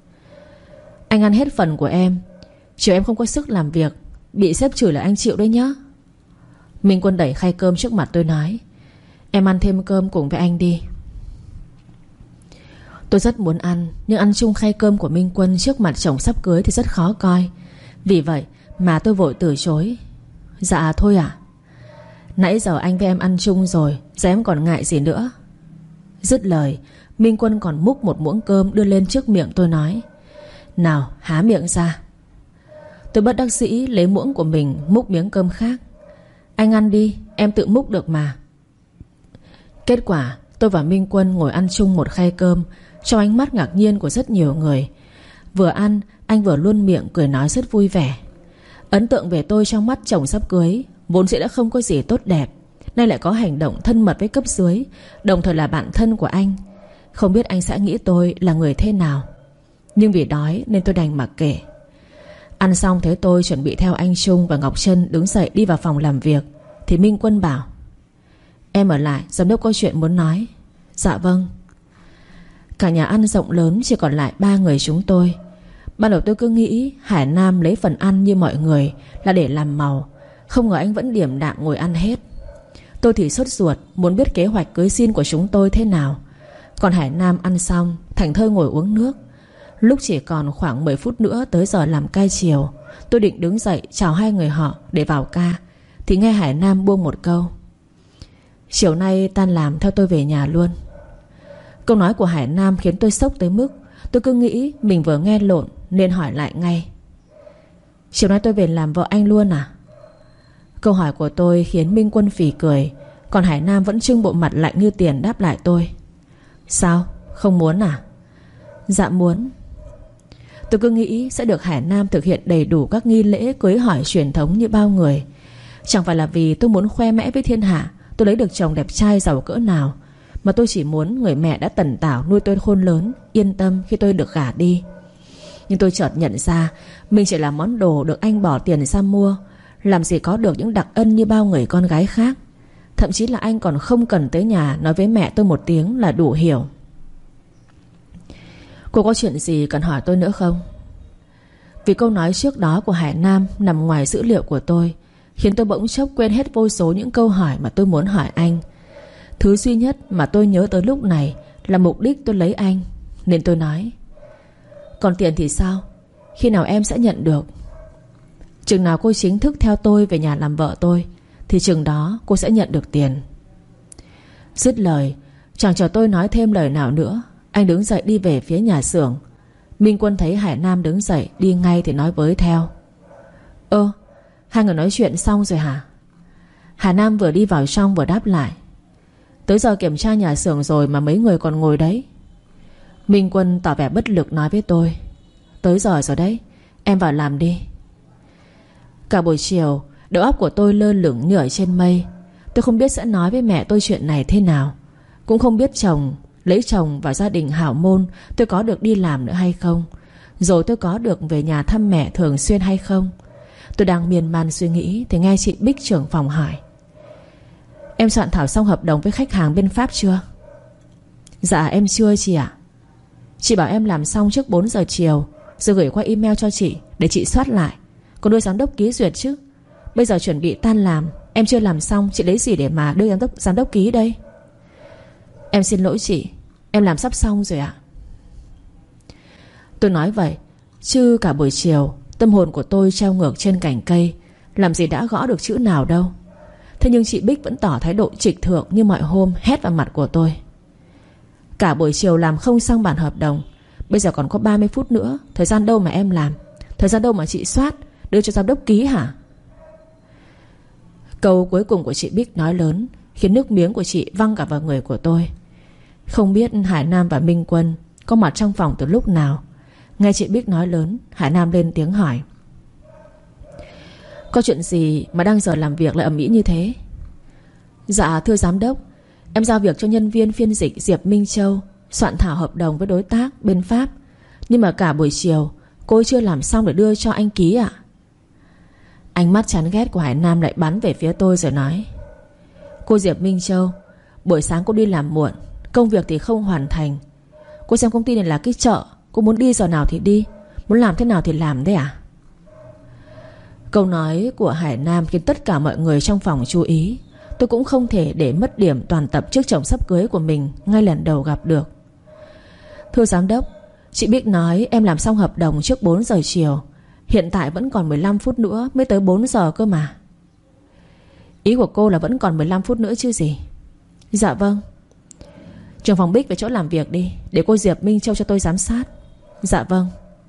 Anh ăn hết phần của em, chiều em không có sức làm việc, bị sếp chửi là anh chịu đấy nhá. Minh Quân đẩy khay cơm trước mặt tôi nói: Em ăn thêm cơm cùng với anh đi. Tôi rất muốn ăn, nhưng ăn chung khay cơm của Minh Quân trước mặt chồng sắp cưới thì rất khó coi. Vì vậy mà tôi vội từ chối: Dạ thôi ạ. Nãy giờ anh với em ăn chung rồi, giờ em còn ngại gì nữa. Dứt lời, Minh Quân còn múc một muỗng cơm đưa lên trước miệng tôi nói: Nào há miệng ra. Tôi bất đắc dĩ lấy muỗng của mình múc miếng cơm khác. Anh ăn đi, em tự múc được mà. Kết quả tôi và Minh Quân ngồi ăn chung một khay cơm trong ánh mắt ngạc nhiên của rất nhiều người. Vừa ăn anh vừa luôn miệng cười nói rất vui vẻ. Ấn tượng về tôi trong mắt chồng sắp cưới vốn dĩ đã không có gì tốt đẹp, nay lại có hành động thân mật với cấp dưới, đồng thời là bạn thân của anh. Không biết anh sẽ nghĩ tôi là người thế nào, nhưng vì đói nên tôi đành mặc kệ. Ăn xong thấy tôi chuẩn bị theo anh Trung và Ngọc Trân đứng dậy đi vào phòng làm việc thì Minh Quân bảo: Em ở lại, giám đốc có chuyện muốn nói. Dạ vâng. Cả nhà ăn rộng lớn chỉ còn lại 3 người chúng tôi. Ban đầu tôi cứ nghĩ Hải Nam lấy phần ăn như mọi người là để làm màu, không ngờ anh vẫn điềm đạm ngồi ăn hết. Tôi thì sốt ruột muốn biết kế hoạch cưới xin của chúng tôi thế nào. Còn Hải Nam ăn xong thảnh thơi ngồi uống nước. Lúc chỉ còn khoảng 10 phút nữa tới giờ làm cai chiều, tôi định đứng dậy chào 2 người họ để vào ca thì nghe Hải Nam buông một câu: Chiều nay tan làm theo tôi về nhà luôn. Câu nói của Hải Nam khiến tôi sốc tới mức tôi cứ nghĩ mình vừa nghe lộn nên hỏi lại ngay: Chiều nay tôi về làm vợ anh luôn à? Câu hỏi của tôi khiến Minh Quân phì cười, còn Hải Nam vẫn trưng bộ mặt lạnh như tiền đáp lại tôi: Sao, không muốn à? Dạ muốn. Tôi cứ nghĩ sẽ được Hải Nam thực hiện đầy đủ các nghi lễ cưới hỏi truyền thống như bao người. Chẳng phải là vì tôi muốn khoe mẽ với thiên hạ tôi lấy được chồng đẹp trai giàu cỡ nào, mà tôi chỉ muốn người mẹ đã tần tảo nuôi tôi khôn lớn yên tâm khi tôi được gả đi. Nhưng tôi chợt nhận ra mình chỉ là món đồ được anh bỏ tiền ra mua, làm gì có được những đặc ân như bao người con gái khác. Thậm chí là anh còn không cần tới nhà nói với mẹ tôi một tiếng là đủ hiểu. Cô có chuyện gì cần hỏi tôi nữa không? Vì câu nói trước đó của Hải Nam nằm ngoài dữ liệu của tôi, khiến tôi bỗng chốc quên hết vô số những câu hỏi mà tôi muốn hỏi anh. Thứ duy nhất mà tôi nhớ tới lúc này là mục đích tôi lấy anh. Nên tôi nói: còn tiền thì sao? Khi nào em sẽ nhận được? Chừng nào cô chính thức theo tôi về nhà làm vợ tôi thì chừng đó cô sẽ nhận được tiền. Dứt lời, chẳng chờ tôi nói thêm lời nào nữa, anh đứng dậy đi về phía nhà xưởng. Minh Quân thấy Hải Nam đứng dậy đi ngay thì nói với theo: hai người nói chuyện xong rồi hả? Hải Nam vừa đi vào trong vừa đáp lại: tới giờ kiểm tra nhà xưởng rồi mà mấy người còn ngồi đấy. Minh Quân tỏ vẻ bất lực nói với tôi: tới giờ rồi đấy, em vào làm đi. Cả buổi chiều, đầu óc của tôi lơ lửng như ở trên mây. Tôi không biết sẽ nói với mẹ tôi chuyện này thế nào, cũng không biết lấy chồng vào gia đình hảo môn tôi có được đi làm nữa hay không, rồi tôi có được về nhà thăm mẹ thường xuyên hay không. Tôi đang miên man suy nghĩ thì nghe chị Bích trưởng phòng hỏi: em soạn thảo xong hợp đồng với khách hàng bên Pháp chưa? Dạ em chưa chị ạ. Chị bảo em làm xong trước 4 giờ chiều rồi gửi qua email cho chị để chị soát lại, còn đưa giám đốc ký duyệt chứ. Bây giờ chuẩn bị tan làm, em chưa làm xong, chị lấy gì để mà đưa giám đốc ký đây? Em xin lỗi chị, em làm sắp xong rồi ạ. Tôi nói vậy chứ cả buổi chiều tâm hồn của tôi treo ngược trên cành cây, làm gì đã gõ được chữ nào đâu. Thế nhưng chị Bích vẫn tỏ thái độ trịch thượng như mọi hôm, hét vào mặt của tôi: cả buổi chiều làm không xong bản hợp đồng, bây giờ còn có 30 phút nữa. Thời gian đâu mà em làm, thời gian đâu mà chị soát đưa cho giám đốc ký hả? Câu cuối cùng của chị Bích nói lớn khiến nước miếng của chị văng cả vào người của tôi. Không biết Hải Nam và Minh Quân có mặt trong phòng từ lúc nào. Nghe chị Bích nói lớn, Hải Nam lên tiếng hỏi: có chuyện gì mà đang giờ làm việc lại ầm ĩ như thế? Dạ thưa giám đốc, em giao việc cho nhân viên phiên dịch Diệp Minh Châu soạn thảo hợp đồng với đối tác bên Pháp, nhưng mà cả buổi chiều cô ấy chưa làm xong để đưa cho anh ký ạ. Ánh mắt chán ghét của Hải Nam lại bắn về phía tôi rồi nói: cô Diệp Minh Châu, buổi sáng cô đi làm muộn, công việc thì không hoàn thành. Cô xem công ty này là cái chợ, cô muốn đi giờ nào thì đi, muốn làm thế nào thì làm đấy à? Câu nói của Hải Nam khiến tất cả mọi người trong phòng chú ý. Tôi cũng không thể để mất điểm toàn tập trước chồng sắp cưới của mình ngay lần đầu gặp được. Thưa giám đốc, chị Bích nói em làm xong hợp đồng trước 4 giờ chiều. Hiện tại vẫn còn 15 phút nữa mới tới 4 giờ cơ mà. Ý của cô là vẫn còn 15 phút nữa chứ gì? Dạ vâng. Trưởng phòng Bích về chỗ làm việc đi, để cô Diệp Minh Châu cho tôi giám sát. Dạ vâng.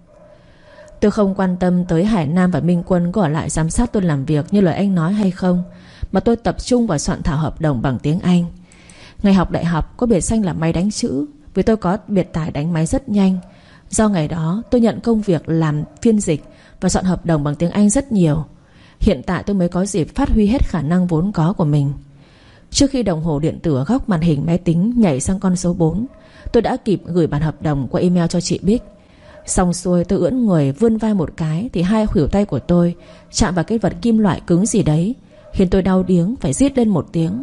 Tôi không quan tâm tới Hải Nam và Minh Quân có ở lại giám sát tôi làm việc như lời anh nói hay không, mà tôi tập trung vào soạn thảo hợp đồng bằng tiếng Anh. Ngày học đại học có biệt danh là máy đánh chữ, vì tôi có biệt tài đánh máy rất nhanh. Do ngày đó tôi nhận công việc làm phiên dịch và soạn hợp đồng bằng tiếng Anh rất nhiều. Hiện tại tôi mới có dịp phát huy hết khả năng vốn có của mình. Trước khi đồng hồ điện tử ở góc màn hình máy tính nhảy sang con số 4, tôi đã kịp gửi bản hợp đồng qua email cho chị Bích. Xong xuôi tôi ưỡn người vươn vai một cái thì hai khuỷu tay của tôi chạm vào cái vật kim loại cứng gì đấy, khiến tôi đau điếng phải rít lên một tiếng.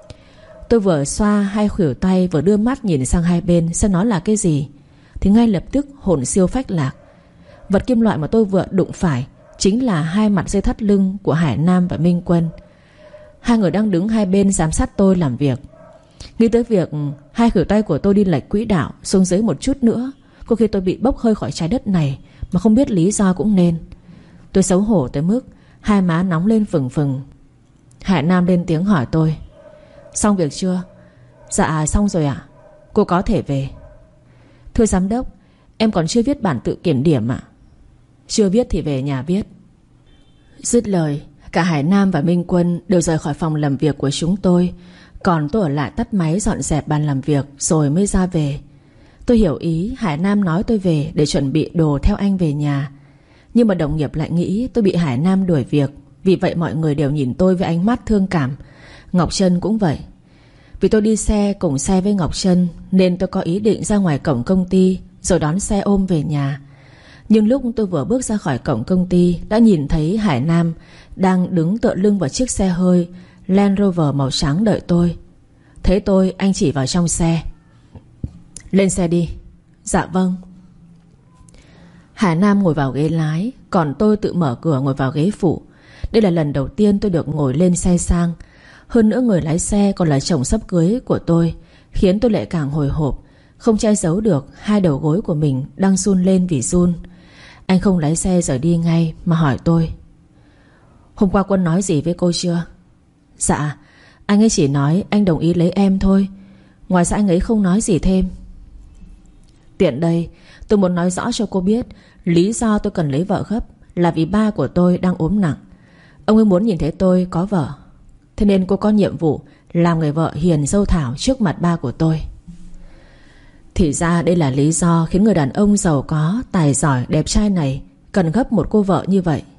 Tôi vừa xoa hai khuỷu tay vừa đưa mắt nhìn sang hai bên xem nó là cái gì, thì ngay lập tức hồn siêu phách lạc. Vật kim loại mà tôi vừa đụng phải chính là hai mặt dây thắt lưng của Hải Nam và Minh Quân. Hai người đang đứng hai bên giám sát tôi làm việc. Nghĩ tới việc hai khuỷu tay của tôi đi lệch quỹ đạo xuống dưới một chút nữa, có khi tôi bị bốc hơi khỏi trái đất này mà không biết lý do cũng nên. Tôi xấu hổ tới mức hai má nóng lên phừng phừng. Hải Nam lên tiếng hỏi tôi: xong việc chưa? Dạ xong rồi ạ. Cô có thể về. Thưa giám đốc, em còn chưa viết bản tự kiểm điểm ạ. Chưa viết thì về nhà viết. Dứt lời, cả Hải Nam và Minh Quân đều rời khỏi phòng làm việc của chúng tôi, còn tôi ở lại tắt máy dọn dẹp bàn làm việc rồi mới ra về. Tôi hiểu ý Hải Nam nói tôi về để chuẩn bị đồ theo anh về nhà. Nhưng mà đồng nghiệp lại nghĩ tôi bị Hải Nam đuổi việc, vì vậy mọi người đều nhìn tôi với ánh mắt thương cảm. Ngọc Trân cũng vậy. Vì tôi đi xe cùng xe với Ngọc Trân nên tôi có ý định ra ngoài cổng công ty rồi đón xe ôm về nhà. Nhưng lúc tôi vừa bước ra khỏi cổng công ty đã nhìn thấy Hải Nam đang đứng tựa lưng vào chiếc xe hơi Land Rover màu trắng đợi tôi. Thấy tôi, anh chỉ vào trong xe: lên xe đi. Dạ vâng. Hà Nam ngồi vào ghế lái, còn tôi tự mở cửa ngồi vào ghế phụ. Đây là lần đầu tiên tôi được ngồi lên xe sang. Hơn nữa người lái xe còn là chồng sắp cưới của tôi, khiến tôi lại càng hồi hộp. Không che giấu được hai đầu gối của mình đang run lên vì run. Anh không lái xe rời đi ngay mà hỏi tôi: "Hôm qua Quân nói gì với cô chưa?" "Dạ, anh ấy chỉ nói anh đồng ý lấy em thôi. Ngoài ra anh ấy không nói gì thêm." Tiện đây, tôi muốn nói rõ cho cô biết lý do tôi cần lấy vợ gấp là vì ba của tôi đang ốm nặng. Ông ấy muốn nhìn thấy tôi có vợ. Thế nên cô có nhiệm vụ làm người vợ hiền dâu thảo trước mặt ba của tôi. Thì ra đây là lý do khiến người đàn ông giàu có, tài giỏi, đẹp trai này cần gấp một cô vợ như vậy.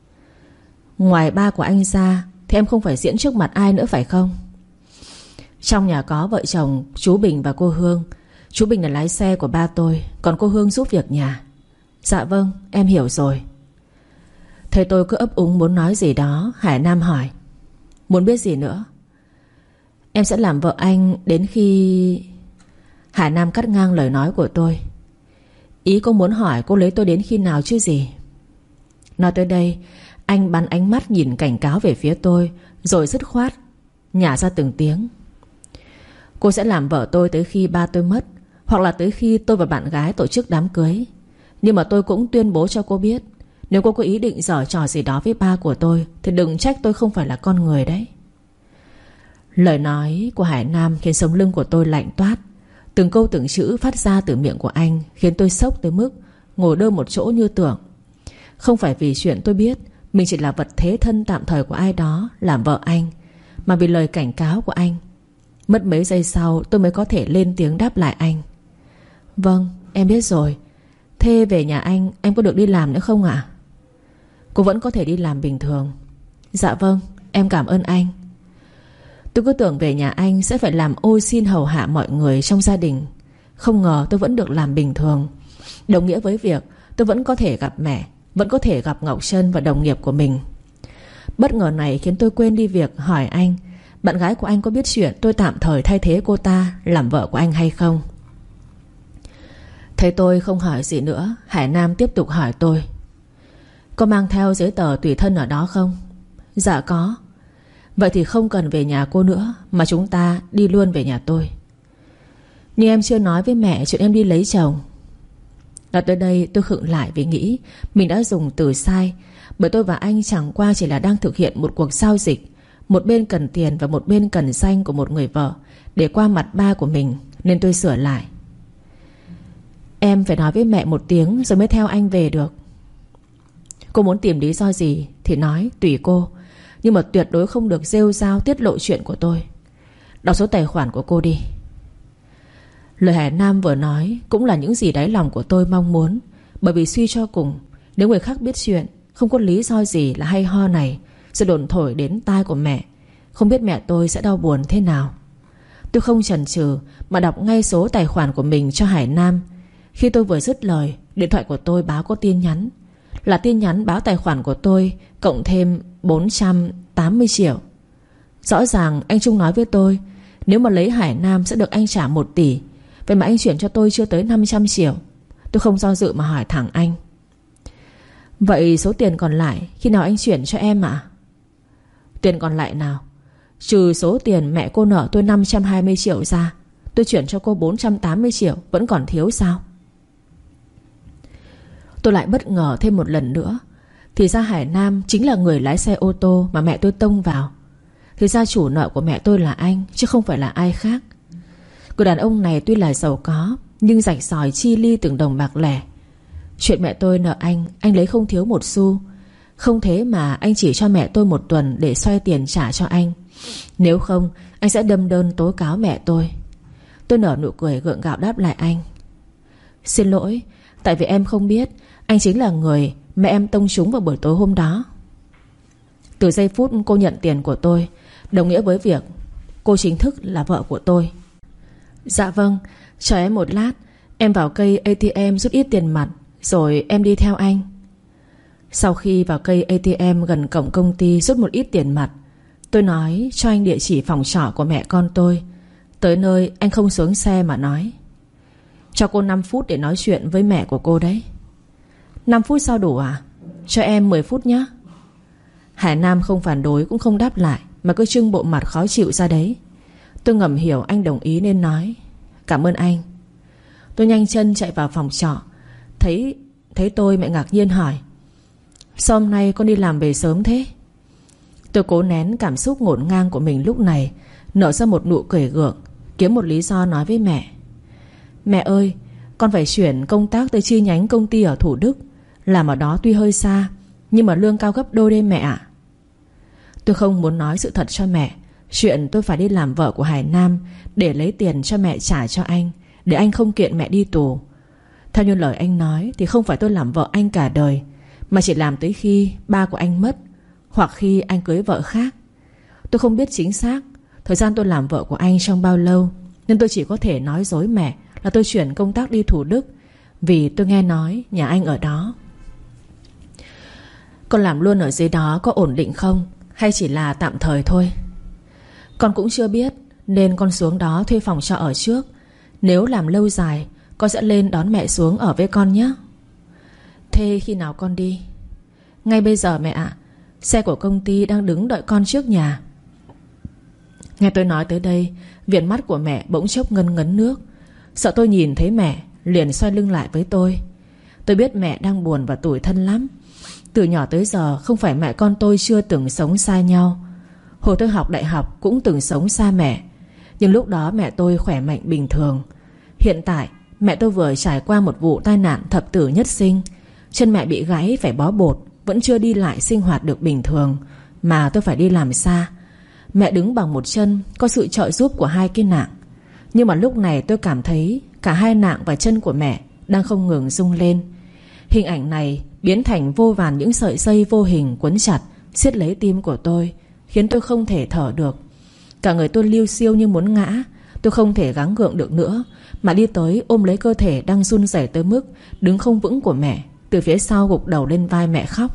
Ngoài ba của anh ra thì em không phải diễn trước mặt ai nữa phải không? Trong nhà có vợ chồng chú Bình và cô Hương. Chú Bình là lái xe của ba tôi, còn cô Hương giúp việc nhà. Dạ vâng, em hiểu rồi. Thấy tôi cứ ấp úng muốn nói gì đó, Hải Nam hỏi: "Muốn biết gì nữa?" "Em sẽ làm vợ anh đến khi..." Hải Nam cắt ngang lời nói của tôi: "Ý cô muốn hỏi cô lấy tôi đến khi nào chứ gì?" Nói tới đây, anh bắn ánh mắt nhìn cảnh cáo về phía tôi, rồi dứt khoát nhả ra từng tiếng: "Cô sẽ làm vợ tôi tới khi ba tôi mất, hoặc là tới khi tôi và bạn gái tổ chức đám cưới. Nhưng mà tôi cũng tuyên bố cho cô biết, nếu cô có ý định giở trò gì đó với ba của tôi thì đừng trách tôi không phải là con người đấy." Lời nói của Hải Nam khiến sống lưng của tôi lạnh toát. Từng câu từng chữ phát ra từ miệng của anh khiến tôi sốc tới mức ngồi đơ một chỗ như tưởng. Không phải vì chuyện tôi biết mình chỉ là vật thế thân tạm thời của ai đó làm vợ anh, mà vì lời cảnh cáo của anh. Mất mấy giây sau tôi mới có thể lên tiếng đáp lại anh: "Vâng, em biết rồi. Thế về nhà anh em có được đi làm nữa không ạ?" "Cô vẫn có thể đi làm bình thường." "Dạ vâng, em cảm ơn anh." Tôi cứ tưởng về nhà anh sẽ phải làm ô xin hầu hạ mọi người trong gia đình. Không ngờ tôi vẫn được làm bình thường. Đồng nghĩa với việc tôi vẫn có thể gặp mẹ, vẫn có thể gặp Ngọc Trân và đồng nghiệp của mình. Bất ngờ này khiến tôi quên đi việc hỏi anh bạn gái của anh có biết chuyện tôi tạm thời thay thế cô ta làm vợ của anh hay không. Thấy tôi không hỏi gì nữa, Hải Nam tiếp tục hỏi tôi: "Có mang theo giấy tờ tùy thân ở đó không?" "Dạ có." "Vậy thì không cần về nhà cô nữa, mà chúng ta đi luôn về nhà tôi." "Nhưng em chưa nói với mẹ chuyện em đi lấy chồng." Nói tới đây tôi khựng lại vì nghĩ mình đã dùng từ sai. Bởi tôi và anh chẳng qua chỉ là đang thực hiện một cuộc giao dịch. Một bên cần tiền và một bên cần danh của một người vợ để qua mặt ba của mình, nên tôi sửa lại: "Em phải nói với mẹ một tiếng rồi mới theo anh về được." "Cô muốn tìm lý do gì thì nói, tùy cô. Nhưng mà tuyệt đối không được rêu rao tiết lộ chuyện của tôi. Đọc số tài khoản của cô đi." Lời Hải Nam vừa nói cũng là những gì đáy lòng của tôi mong muốn. Bởi vì suy cho cùng, nếu người khác biết chuyện không có lý do gì là hay ho này rồi đồn thổi đến tai của mẹ, không biết mẹ tôi sẽ đau buồn thế nào. Tôi không chần chừ mà đọc ngay số tài khoản của mình cho Hải Nam. Khi tôi vừa dứt lời, điện thoại của tôi báo có tin nhắn. Là tin nhắn báo tài khoản của tôi cộng thêm 480 triệu. Rõ ràng anh Trung nói với tôi nếu mà lấy Hải Nam sẽ được anh trả 1 tỷ. Vậy mà anh chuyển cho tôi chưa tới 500 triệu. Tôi không do dự mà hỏi thẳng anh: "Vậy số tiền còn lại khi nào anh chuyển cho em ạ?" "Tiền còn lại nào? Trừ số tiền mẹ cô nợ tôi 520 triệu ra, tôi chuyển cho cô 480 triệu. Vẫn còn thiếu sao?" Tôi lại bất ngờ thêm một lần nữa. Thì ra Hải Nam chính là người lái xe ô tô mà mẹ tôi tông vào. Thì ra chủ nợ của mẹ tôi là anh, chứ không phải là ai khác. Người đàn ông này tuy là giàu có, nhưng rạch ròi chi ly từng đồng bạc lẻ. Chuyện mẹ tôi nợ anh lấy không thiếu một xu. Không thế mà anh chỉ cho mẹ tôi 1 tuần để xoay tiền trả cho anh. Nếu không anh sẽ đâm đơn tố cáo mẹ tôi. Tôi nở nụ cười gượng gạo đáp lại anh: "Xin lỗi, tại vì em không biết anh chính là người mẹ em tông trúng vào buổi tối hôm đó." Từ giây phút cô nhận tiền của tôi, đồng nghĩa với việc cô chính thức là vợ của tôi. "Dạ vâng, chờ em một lát. Em vào cây ATM rút ít tiền mặt, rồi em đi theo anh." Sau khi vào cây ATM gần cổng công ty rút một ít tiền mặt, tôi nói cho anh địa chỉ phòng trọ của mẹ con tôi. Tới nơi anh không xuống xe mà nói: "Cho cô 5 phút để nói chuyện với mẹ của cô đấy." 5 phút sao đủ à? Cho em 10 phút nhé. Hải Nam không phản đối cũng không đáp lại, mà cứ trưng bộ mặt khó chịu ra đấy. Tôi ngầm hiểu anh đồng ý nên nói cảm ơn anh. Tôi nhanh chân chạy vào phòng trọ. Thấy tôi mẹ ngạc nhiên hỏi sao hôm nay con đi làm về sớm thế? Tôi cố nén cảm xúc ngổn ngang của mình lúc này, nở ra một nụ cười gượng, kiếm một lý do nói với mẹ. Mẹ ơi, con phải chuyển công tác tới chi nhánh công ty ở Thủ Đức. Làm ở đó tuy hơi xa, nhưng mà lương cao gấp đôi đấy mẹ ạ. Tôi không muốn nói sự thật cho mẹ, chuyện tôi phải đi làm vợ của Hải Nam để lấy tiền cho mẹ trả cho anh, để anh không kiện mẹ đi tù. Theo như lời anh nói thì không phải tôi làm vợ anh cả đời, mà chỉ làm tới khi ba của anh mất, hoặc khi anh cưới vợ khác. Tôi không biết chính xác thời gian tôi làm vợ của anh trong bao lâu, nên tôi chỉ có thể nói dối mẹ là tôi chuyển công tác đi Thủ Đức, vì tôi nghe nói nhà anh ở đó. Con làm luôn ở dưới đó có ổn định không, hay chỉ là tạm thời thôi? Con cũng chưa biết, nên con xuống đó thuê phòng trọ ở trước. Nếu làm lâu dài, con sẽ lên đón mẹ xuống ở với con nhé. Thế khi nào con đi? Ngay bây giờ mẹ ạ. Xe của công ty đang đứng đợi con trước nhà. Nghe tôi nói tới đây, viền mắt của mẹ bỗng chốc ngấn ngấn nước. Sợ tôi nhìn thấy mẹ, liền xoay lưng lại với tôi. Tôi biết mẹ đang buồn và tủi thân lắm. Từ nhỏ tới giờ không phải mẹ con tôi chưa từng sống xa nhau. Hồi tôi học đại học cũng từng sống xa mẹ, nhưng lúc đó mẹ tôi khỏe mạnh bình thường. Hiện tại mẹ tôi vừa trải qua một vụ tai nạn thập tử nhất sinh. Chân mẹ bị gãy phải bó bột, vẫn chưa đi lại sinh hoạt được bình thường, mà tôi phải đi làm xa. Mẹ đứng bằng một chân, có sự trợ giúp của 2 cái nạng. Nhưng mà lúc này tôi cảm thấy cả 2 nạng và chân của mẹ đang không ngừng rung lên. Hình ảnh này biến thành vô vàn những sợi dây vô hình quấn chặt, siết lấy tim của tôi, khiến tôi không thể thở được. Cả người tôi liu xiu như muốn ngã. Tôi không thể gắng gượng được nữa, mà đi tới ôm lấy cơ thể đang run rẩy tới mức đứng không vững của mẹ. Từ phía sau gục đầu lên vai mẹ khóc.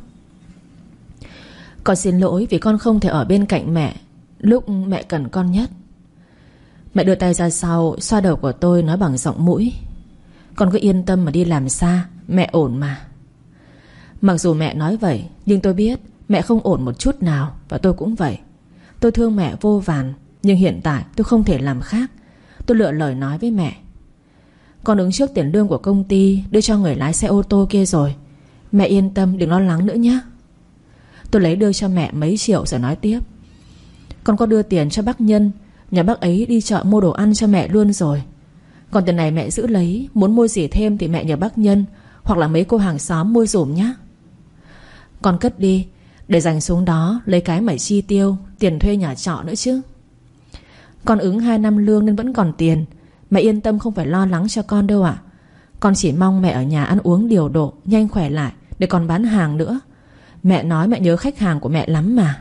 Con xin lỗi vì con không thể ở bên cạnh mẹ lúc mẹ cần con nhất. Mẹ đưa tay ra sau, xoa đầu của tôi, nói bằng giọng mũi. Con cứ yên tâm mà đi làm xa, mẹ ổn mà. Mặc dù mẹ nói vậy, nhưng tôi biết mẹ không ổn một chút nào. Và tôi cũng vậy. Tôi thương mẹ vô vàn, nhưng hiện tại tôi không thể làm khác. Tôi lựa lời nói với mẹ. Con ứng trước tiền lương của công ty đưa cho người lái xe ô tô kia rồi. Mẹ yên tâm, đừng lo lắng nữa nhé. Tôi lấy đưa cho mẹ mấy triệu rồi nói tiếp. Con có đưa tiền cho bác Nhân, nhà bác ấy đi chợ mua đồ ăn cho mẹ luôn rồi. Còn tiền này mẹ giữ lấy, muốn mua gì thêm thì mẹ nhờ bác Nhân hoặc là mấy cô hàng xóm mua dùm nhé. Con cất đi, để dành xuống đó lấy cái mà chi tiêu, tiền thuê nhà trọ nữa chứ. Con ứng 2 năm lương nên vẫn còn tiền. Mẹ yên tâm, không phải lo lắng cho con đâu ạ. Con chỉ mong mẹ ở nhà ăn uống điều độ, nhanh khỏe lại để còn bán hàng nữa. Mẹ nói mẹ nhớ khách hàng của mẹ lắm mà.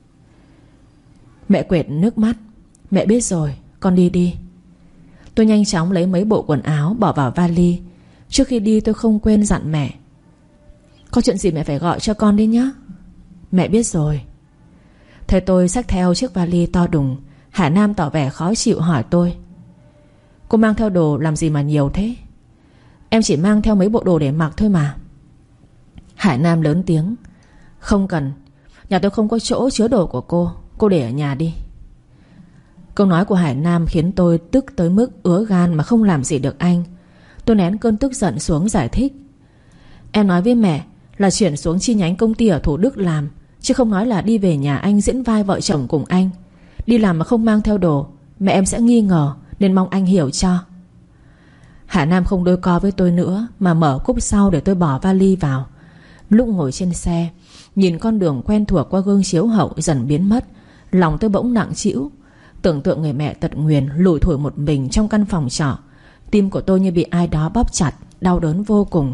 Mẹ quệt nước mắt. Mẹ biết rồi, con đi đi. Tôi nhanh chóng lấy mấy bộ quần áo bỏ vào vali. Trước khi đi tôi không quên dặn mẹ. Có chuyện gì mẹ phải gọi cho con đi nhé. Mẹ biết rồi. Thấy tôi xách theo chiếc vali to đùng, Hải Nam tỏ vẻ khó chịu hỏi tôi. Cô mang theo đồ làm gì mà nhiều thế? Em chỉ mang theo mấy bộ đồ để mặc thôi mà. Hải Nam lớn tiếng. Không cần, nhà tôi không có chỗ chứa đồ của cô để ở nhà đi. Câu nói của Hải Nam khiến tôi tức tới mức ứa gan mà không làm gì được anh. Tôi nén cơn tức giận xuống giải thích. Em nói với mẹ là chuyển xuống chi nhánh công ty ở Thủ Đức làm, chứ không nói là đi về nhà anh diễn vai vợ chồng cùng anh. Đi làm mà không mang theo đồ, mẹ em sẽ nghi ngờ, nên mong anh hiểu cho. Hải Nam không đôi co với tôi nữa, mà mở cốp sau để tôi bỏ vali vào. Lúc ngồi trên xe, nhìn con đường quen thuộc qua gương chiếu hậu dần biến mất, lòng tôi bỗng nặng trĩu. Tưởng tượng người mẹ tật nguyền lủi thủi một mình trong căn phòng trọ. Tim của tôi như bị ai đó bóp chặt, đau đớn vô cùng.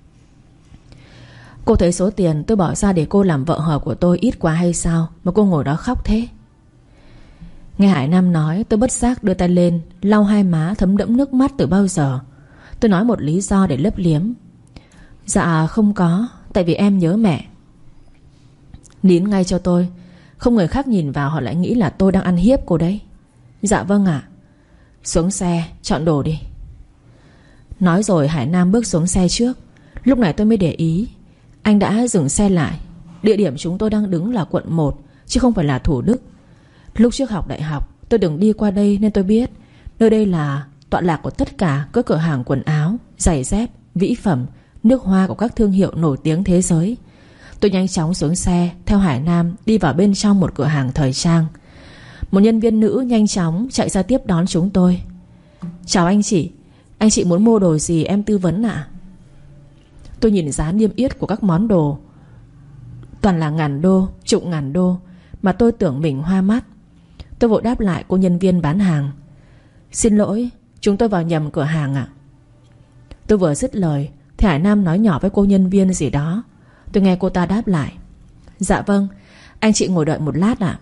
Cô thấy số tiền tôi bỏ ra để cô làm vợ hờ của tôi ít quá hay sao mà cô ngồi đó khóc thế? Nghe Hải Nam nói, tôi bất giác đưa tay lên lau hai má thấm đẫm nước mắt từ bao giờ. Tôi nói một lý do để lấp liếm. Dạ không có, tại vì em nhớ mẹ. Nín ngay cho tôi, không người khác nhìn vào họ lại nghĩ là tôi đang ăn hiếp cô đấy. Dạ vâng ạ. Xuống xe, chọn đồ đi. Nói rồi Hải Nam bước xuống xe trước. Lúc này tôi mới để ý anh đã dừng xe lại. Địa điểm chúng tôi đang đứng là quận 1 chứ không phải là Thủ Đức. Lúc trước học đại học tôi từng đi qua đây nên tôi biết nơi đây là tọa lạc của tất cả các cửa hàng quần áo, giày dép, mỹ phẩm, nước hoa của các thương hiệu nổi tiếng thế giới. Tôi nhanh chóng xuống xe theo Hải Nam đi vào bên trong một cửa hàng thời trang. Một nhân viên nữ nhanh chóng chạy ra tiếp đón chúng tôi. Chào anh chị muốn mua đồ gì em tư vấn ạ? Tôi nhìn giá niêm yết của các món đồ, toàn là ngàn đô, chục ngàn đô, mà tôi tưởng mình hoa mắt. Tôi vội đáp lại cô nhân viên bán hàng. Xin lỗi, chúng tôi vào nhầm cửa hàng ạ. Tôi vừa dứt lời thì Hải Nam nói nhỏ với cô nhân viên gì đó. Tôi nghe cô ta đáp lại. Dạ vâng, anh chị ngồi đợi một lát ạ.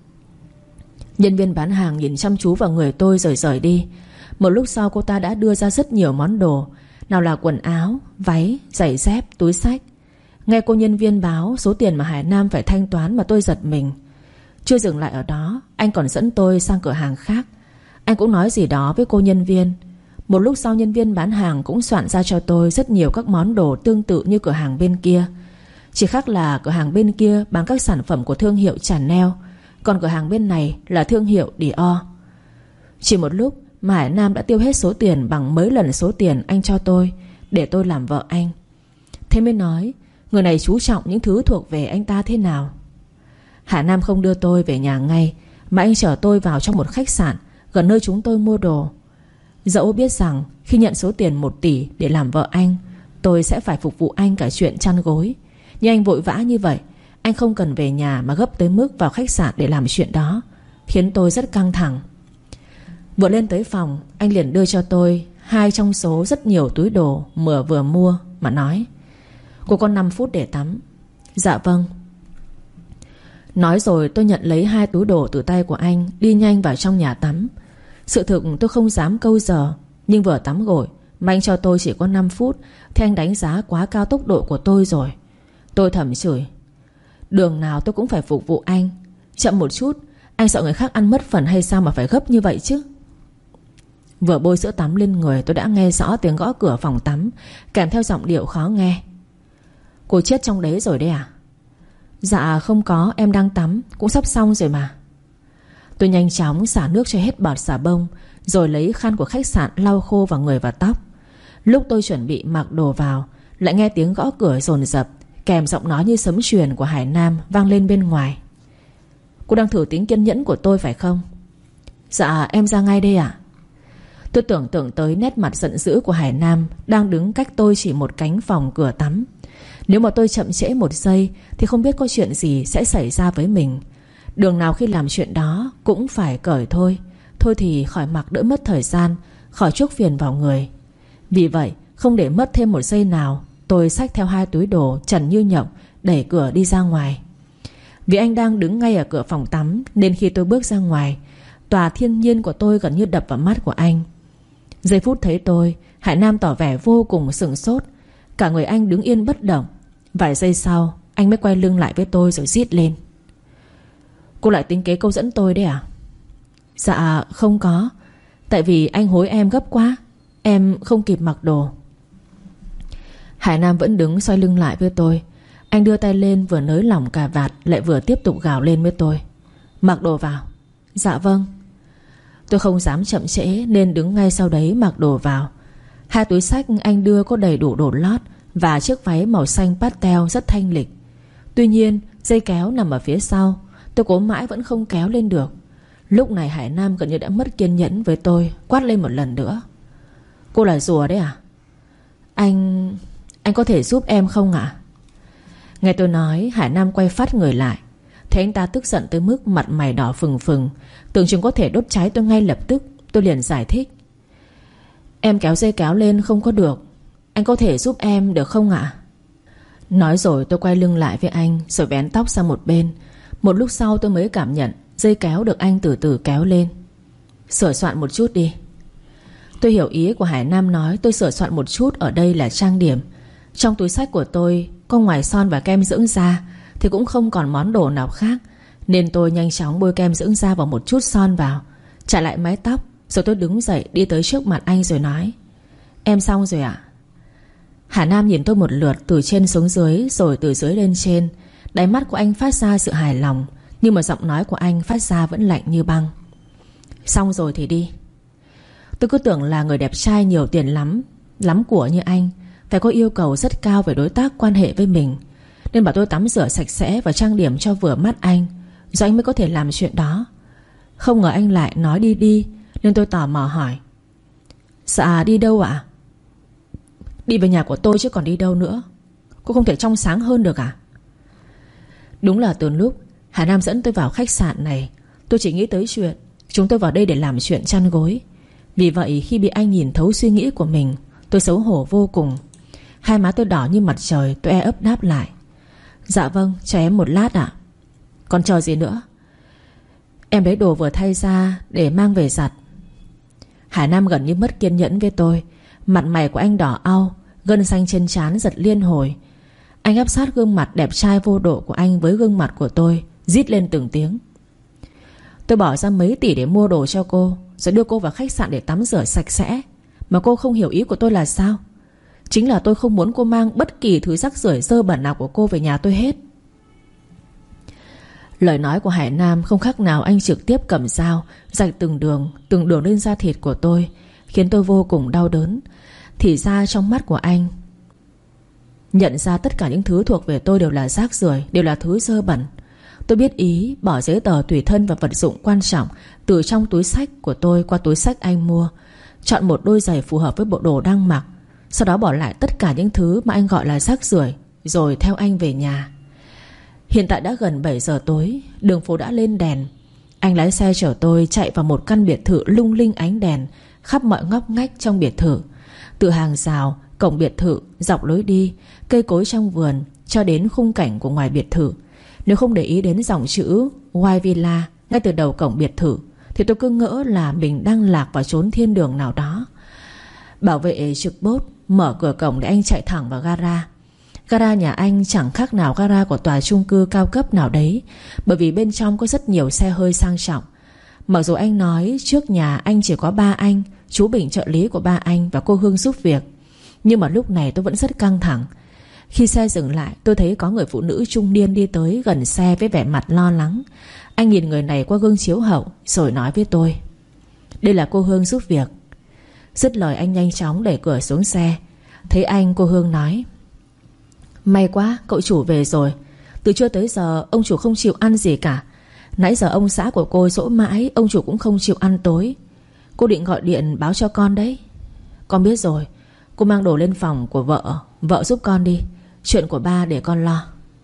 Nhân viên bán hàng nhìn chăm chú vào người tôi rồi rời đi. Một lúc sau cô ta đã đưa ra rất nhiều món đồ. Nào là quần áo, váy, giày dép, túi xách. Nghe cô nhân viên báo số tiền mà Hải Nam phải thanh toán mà tôi giật mình. Chưa dừng lại ở đó, anh còn dẫn tôi sang cửa hàng khác. Anh cũng nói gì đó với cô nhân viên. Một lúc sau nhân viên bán hàng cũng soạn ra cho tôi rất nhiều các món đồ tương tự như cửa hàng bên kia. Chỉ khác là cửa hàng bên kia bán các sản phẩm của thương hiệu Chanel, còn cửa hàng bên này là thương hiệu Dior. Chỉ một lúc mà Hải Nam đã tiêu hết số tiền bằng mấy lần số tiền anh cho tôi để tôi làm vợ anh. Thế mới nói người này chú trọng những thứ thuộc về anh ta thế nào. Hải Nam không đưa tôi về nhà ngay, mà anh chở tôi vào trong một khách sạn gần nơi chúng tôi mua đồ. Dẫu biết rằng khi nhận số tiền 1 tỷ để làm vợ anh, tôi sẽ phải phục vụ anh cả chuyện chăn gối, nhưng anh vội vã như vậy. Anh không cần về nhà mà gấp tới mức vào khách sạn để làm chuyện đó, khiến tôi rất căng thẳng. Vừa lên tới phòng, anh liền đưa cho tôi 2 trong số rất nhiều túi đồ vừa mua mà nói: Cô có 5 phút để tắm. Dạ vâng. Nói rồi tôi nhận lấy 2 túi đồ từ tay của anh, đi nhanh vào trong nhà tắm. Sự thực tôi không dám câu giờ, nhưng vừa tắm gội mà anh cho tôi chỉ có 5 phút thì anh đánh giá quá cao tốc độ của tôi rồi. Tôi thầm chửi: đường nào tôi cũng phải phục vụ anh, chậm một chút anh sợ người khác ăn mất phần hay sao mà phải gấp như vậy chứ. Vừa bôi sữa tắm lên người tôi đã nghe rõ tiếng gõ cửa phòng tắm, kèm theo giọng điệu khó nghe. Cô chết trong đấy rồi đấy à? Dạ không có, em đang tắm, cũng sắp xong rồi mà. Tôi nhanh chóng xả nước cho hết bọt xà bông, rồi lấy khăn của khách sạn lau khô vào người và tóc. Lúc tôi chuẩn bị mặc đồ vào, lại nghe tiếng gõ cửa dồn dập, kèm giọng nói như sấm truyền của Hải Nam vang lên bên ngoài. Cô đang thử tính kiên nhẫn của tôi phải không? Dạ em ra ngay đây ạ. Tôi tưởng tượng tới nét mặt giận dữ của Hải Nam đang đứng cách tôi chỉ một cánh phòng cửa tắm. Nếu mà tôi chậm trễ 1 giây thì không biết có chuyện gì sẽ xảy ra với mình. Đường nào khi làm chuyện đó cũng phải cởi thôi. Thôi thì khỏi mặc đỡ mất thời gian, khỏi chuốc phiền vào người. Vì vậy không để mất thêm 1 giây nào, tôi xách theo 2 túi đồ trần như nhộng, đẩy cửa đi ra ngoài. Vì anh đang đứng ngay ở cửa phòng tắm nên khi tôi bước ra ngoài, tòa thiên nhiên của tôi gần như đập vào mắt của anh. Giây phút thấy tôi, Hải Nam tỏ vẻ vô cùng sửng sốt. Cả người anh đứng yên bất động. Vài giây sau anh mới quay lưng lại với tôi rồi rít lên: Cô lại tính kế câu dẫn tôi đấy à? Dạ không có, tại vì anh hối em gấp quá, em không kịp mặc đồ. Hải Nam vẫn đứng xoay lưng lại với tôi. Anh đưa tay lên vừa nới lỏng cà vạt, lại vừa tiếp tục gào lên với tôi: Mặc đồ vào. Dạ vâng. Tôi không dám chậm trễ nên đứng ngay sau đấy mặc đồ vào. 2 túi xách anh đưa có đầy đủ đồ lót và chiếc váy màu xanh pastel rất thanh lịch. Tuy nhiên dây kéo nằm ở phía sau, tôi cố mãi vẫn không kéo lên được. Lúc này Hải Nam gần như đã mất kiên nhẫn với tôi, quát lên một lần nữa: Cô là rùa đấy à? Anh có thể giúp em không ạ? Nghe tôi nói, Hải Nam quay phát người lại. Thấy anh ta tức giận tới mức mặt mày đỏ phừng phừng, tưởng chừng có thể đốt cháy tôi ngay lập tức. Tôi liền giải thích: Em kéo dây kéo lên không có được, anh có thể giúp em được không ạ? Nói rồi tôi quay lưng lại với anh, rồi vén tóc sang một bên. Một lúc sau tôi mới cảm nhận dây kéo được anh từ từ kéo lên. Sửa soạn một chút đi. Tôi hiểu ý của Hải Nam nói tôi sửa soạn một chút ở đây là trang điểm. Trong túi xách của tôi có ngoài son và kem dưỡng da thì cũng không còn món đồ nào khác, nên tôi nhanh chóng bôi kem dưỡng da vào một chút son vào, chải lại mái tóc. Rồi tôi đứng dậy đi tới trước mặt anh rồi nói: Em xong rồi ạ? Hà Nam nhìn tôi một lượt từ trên xuống dưới, rồi từ dưới lên trên. Đáy mắt của anh phát ra sự hài lòng, nhưng mà giọng nói của anh phát ra vẫn lạnh như băng. Xong rồi thì đi. Tôi cứ tưởng là người đẹp trai nhiều tiền lắm, lắm của như anh phải có yêu cầu rất cao về đối tác quan hệ với mình, nên bảo tôi tắm rửa sạch sẽ và trang điểm cho vừa mắt anh, rồi anh mới có thể làm chuyện đó. Không ngờ anh lại nói đi đi, nên tôi tò mò hỏi: Dạ đi đâu ạ? Đi về nhà của tôi chứ còn đi đâu nữa. Cô không thể trong sáng hơn được à? Đúng là từ lúc Hà Nam dẫn tôi vào khách sạn này, tôi chỉ nghĩ tới chuyện chúng tôi vào đây để làm chuyện chăn gối. Vì vậy khi bị anh nhìn thấu suy nghĩ của mình, tôi xấu hổ vô cùng. Hai má tôi đỏ như mặt trời. Tôi e ấp đáp lại: Dạ vâng, chờ em một lát ạ. Còn chờ gì nữa? Em lấy đồ vừa thay ra để mang về giặt. Hà Nam gần như mất kiên nhẫn với tôi. Mặt mày của anh đỏ au, gân xanh trên trán giật liên hồi. Anh áp sát gương mặt đẹp trai vô độ của anh với gương mặt của tôi, rít lên từng tiếng: Tôi bỏ ra mấy tỷ để mua đồ cho cô, rồi đưa cô vào khách sạn để tắm rửa sạch sẽ, mà cô không hiểu ý của tôi là sao? Chính là tôi không muốn cô mang bất kỳ thứ rác rưởi dơ bẩn nào của cô về nhà tôi hết. Lời nói của Hải Nam không khác nào anh trực tiếp cầm dao rạch từng đường lên da thịt của tôi, khiến tôi vô cùng đau đớn. Thì ra trong mắt của anh nhận ra tất cả những thứ thuộc về tôi đều là rác rưởi, đều là thứ dơ bẩn. Tôi biết ý, bỏ giấy tờ tùy thân và vật dụng quan trọng từ trong túi xách của tôi qua túi xách anh mua, chọn một đôi giày phù hợp với bộ đồ đang mặc. Sau đó bỏ lại tất cả những thứ mà anh gọi là rác rưởi, rồi theo anh về nhà. Hiện tại đã gần 7 giờ tối, đường phố đã lên đèn. Anh lái xe chở tôi chạy vào một căn biệt thự lung linh ánh đèn khắp mọi ngóc ngách trong biệt thự. Từ hàng rào, cổng biệt thự, dọc lối đi, cây cối trong vườn, cho đến khung cảnh của ngoài biệt thự. Nếu không để ý đến dòng chữ White Villa ngay từ đầu cổng biệt thự, thì tôi cứ ngỡ là mình đang lạc vào chốn thiên đường nào đó. Bảo vệ trực bốt mở cửa cổng để anh chạy thẳng vào gara. Gara nhà anh chẳng khác nào gara của tòa chung cư cao cấp nào đấy, bởi vì bên trong có rất nhiều xe hơi sang trọng. Mặc dù anh nói trước nhà anh chỉ có ba anh, chú Bình trợ lý của ba anh và cô Hương giúp việc, nhưng mà lúc này tôi vẫn rất căng thẳng. Khi xe dừng lại, tôi thấy có người phụ nữ trung niên đi tới gần xe với vẻ mặt lo lắng. Anh nhìn người này qua gương chiếu hậu rồi nói với tôi: Đây là cô Hương giúp việc. Dứt lời anh nhanh chóng đẩy cửa xuống xe. Thấy anh, cô Hương nói: May quá, cậu chủ về rồi. Từ trưa tới giờ ông chủ không chịu ăn gì cả. Nãy giờ ông xã của cô dỗ mãi, ông chủ cũng không chịu ăn tối. Cô định gọi điện báo cho con đấy. Con biết rồi. Cô mang đồ lên phòng của vợ giúp con đi. Chuyện của ba để con lo.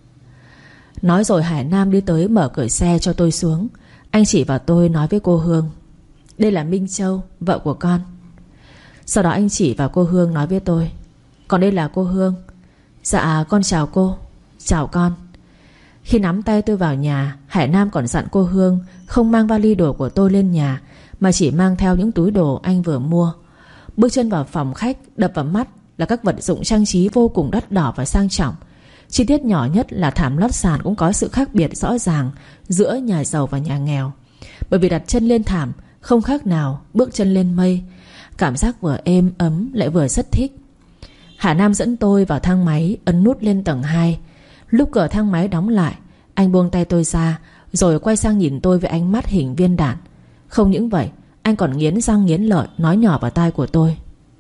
Nói rồi Hải Nam đi tới mở cửa xe cho tôi xuống. Anh chỉ vào tôi nói với cô Hương: Đây là Minh Châu, vợ của con. Sau đó anh chỉ vào cô Hương nói với tôi: Còn đây là cô Hương. Dạ con chào cô. Chào con. Khi nắm tay tôi vào nhà, Hải Nam còn dặn cô Hương không mang vali đồ của tôi lên nhà, mà chỉ mang theo những túi đồ anh vừa mua. Bước chân vào phòng khách, đập vào mắt là các vật dụng trang trí vô cùng đắt đỏ và sang trọng. Chi tiết nhỏ nhất là thảm lót sàn cũng có sự khác biệt rõ ràng giữa nhà giàu và nhà nghèo, bởi vì đặt chân lên thảm không khác nào bước chân lên mây. Cảm giác vừa êm ấm lại vừa rất thích. Hà Nam dẫn tôi vào thang máy, ấn nút lên tầng 2. Lúc cửa thang máy đóng lại, anh buông tay tôi ra, rồi quay sang nhìn tôi với ánh mắt hình viên đạn. Không những vậy, anh còn nghiến răng nghiến lợi nói nhỏ vào tai của tôi: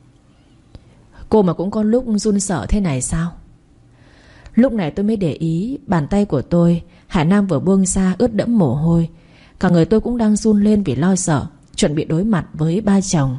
Cô mà cũng có lúc run sợ thế này sao? Lúc này tôi mới để ý bàn tay của tôi, Hải Nam vừa buông ra ướt đẫm mồ hôi. Cả người tôi cũng đang run lên vì lo sợ, chuẩn bị đối mặt với ba chồng.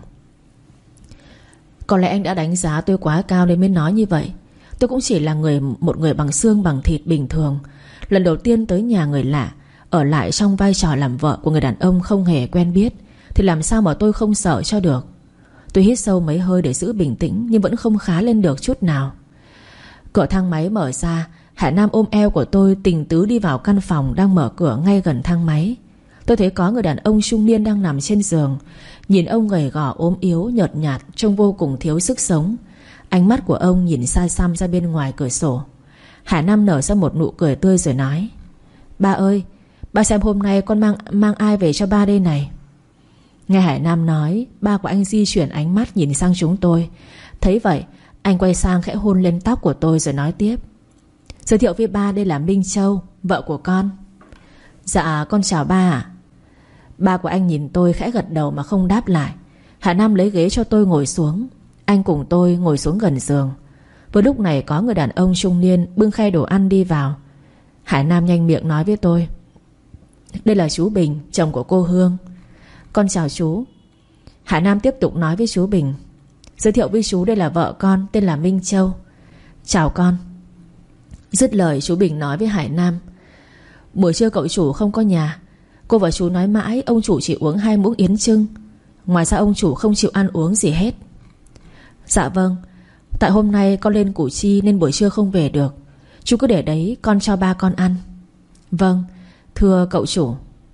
Có lẽ anh đã đánh giá tôi quá cao nên mới nói như vậy. Tôi cũng chỉ là một người bằng xương bằng thịt bình thường, lần đầu tiên tới nhà người lạ, ở lại trong vai trò làm vợ của người đàn ông không hề quen biết, thì làm sao mà tôi không sợ cho được. Tôi hít sâu mấy hơi để giữ bình tĩnh, nhưng vẫn không khá lên được chút nào. Cửa thang máy mở ra, Hải Nam ôm eo của tôi tình tứ đi vào căn phòng đang mở cửa ngay gần thang máy. Tôi thấy có người đàn ông trung niên đang nằm trên giường. Nhìn ông gầy gò ốm yếu nhợt nhạt, trông vô cùng thiếu sức sống. Ánh mắt của ông nhìn xa xăm ra bên ngoài cửa sổ. Hải Nam nở ra một nụ cười tươi rồi nói: Ba ơi, ba xem hôm nay con mang ai về cho ba đây này. Nghe Hải Nam nói, ba của anh di chuyển ánh mắt nhìn sang chúng tôi. Thấy vậy, Anh quay sang khẽ hôn lên tóc của tôi rồi nói tiếp: Giới thiệu với ba, đây là Minh Châu, vợ của con. Dạ con chào ba ạ. Ba của anh nhìn tôi khẽ gật đầu mà không đáp lại. Hà Nam lấy ghế cho tôi ngồi xuống. Anh cùng tôi ngồi xuống gần giường. Vừa lúc này có người đàn ông trung niên bưng khay đồ ăn đi vào. Hải Nam nhanh miệng nói với tôi: Đây là chú Bình, chồng của cô Hương. Con chào chú. Hải Nam tiếp tục nói với chú Bình: Giới thiệu với chú, đây là vợ con, tên là Minh Châu. Chào con. Dứt lời chú Bình nói với Hải Nam: Buổi trưa cậu chủ không có nhà. Cô và chú nói mãi ông chủ chỉ uống 2 muỗng yến chưng. Ngoài ra ông chủ không chịu ăn uống gì hết. Dạ vâng. Tại hôm nay con lên Củ Chi nên buổi trưa không về được. Chú cứ để đấy, con cho ba con ăn. Vâng, thưa cậu chủ.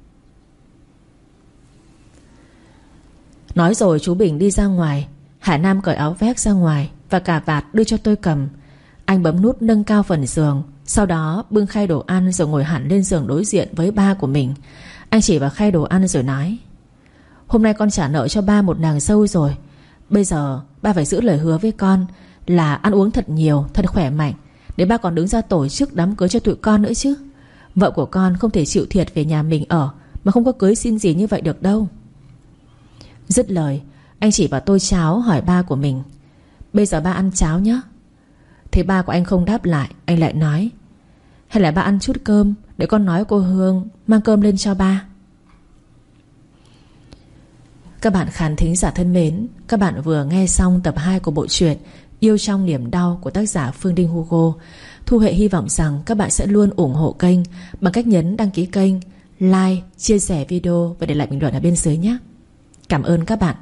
Nói rồi chú Bình đi ra ngoài. Hải Nam cởi áo vest ra ngoài và cà vạt đưa cho tôi cầm. Anh bấm nút nâng cao phần giường, sau đó bưng khay đồ ăn rồi ngồi hẳn lên giường đối diện với ba của mình. Anh chỉ vào khay đồ ăn rồi nói: Hôm nay con trả nợ cho ba một nàng dâu rồi. Bây giờ ba phải giữ lời hứa với con là ăn uống thật nhiều, thật khỏe mạnh, để ba còn đứng ra tổ chức đám cưới cho tụi con nữa chứ. Vợ của con không thể chịu thiệt về nhà mình ở mà không có cưới xin gì như vậy được đâu. Dứt lời anh chỉ vào tô cháo hỏi ba của mình: Bây giờ ba ăn cháo nhé. Thế ba của anh không đáp lại. Anh lại nói: Hay là ba ăn chút cơm, để con nói cô Hương mang cơm lên cho ba. Các bạn khán thính giả thân mến, các bạn vừa nghe xong tập 2 của bộ truyện Yêu Trong Niềm Đau của tác giả Phương Đinh Hugo. Thu Hệ hy vọng rằng các bạn sẽ luôn ủng hộ kênh bằng cách nhấn đăng ký kênh, like, chia sẻ video và để lại bình luận ở bên dưới nhé. Cảm ơn các bạn.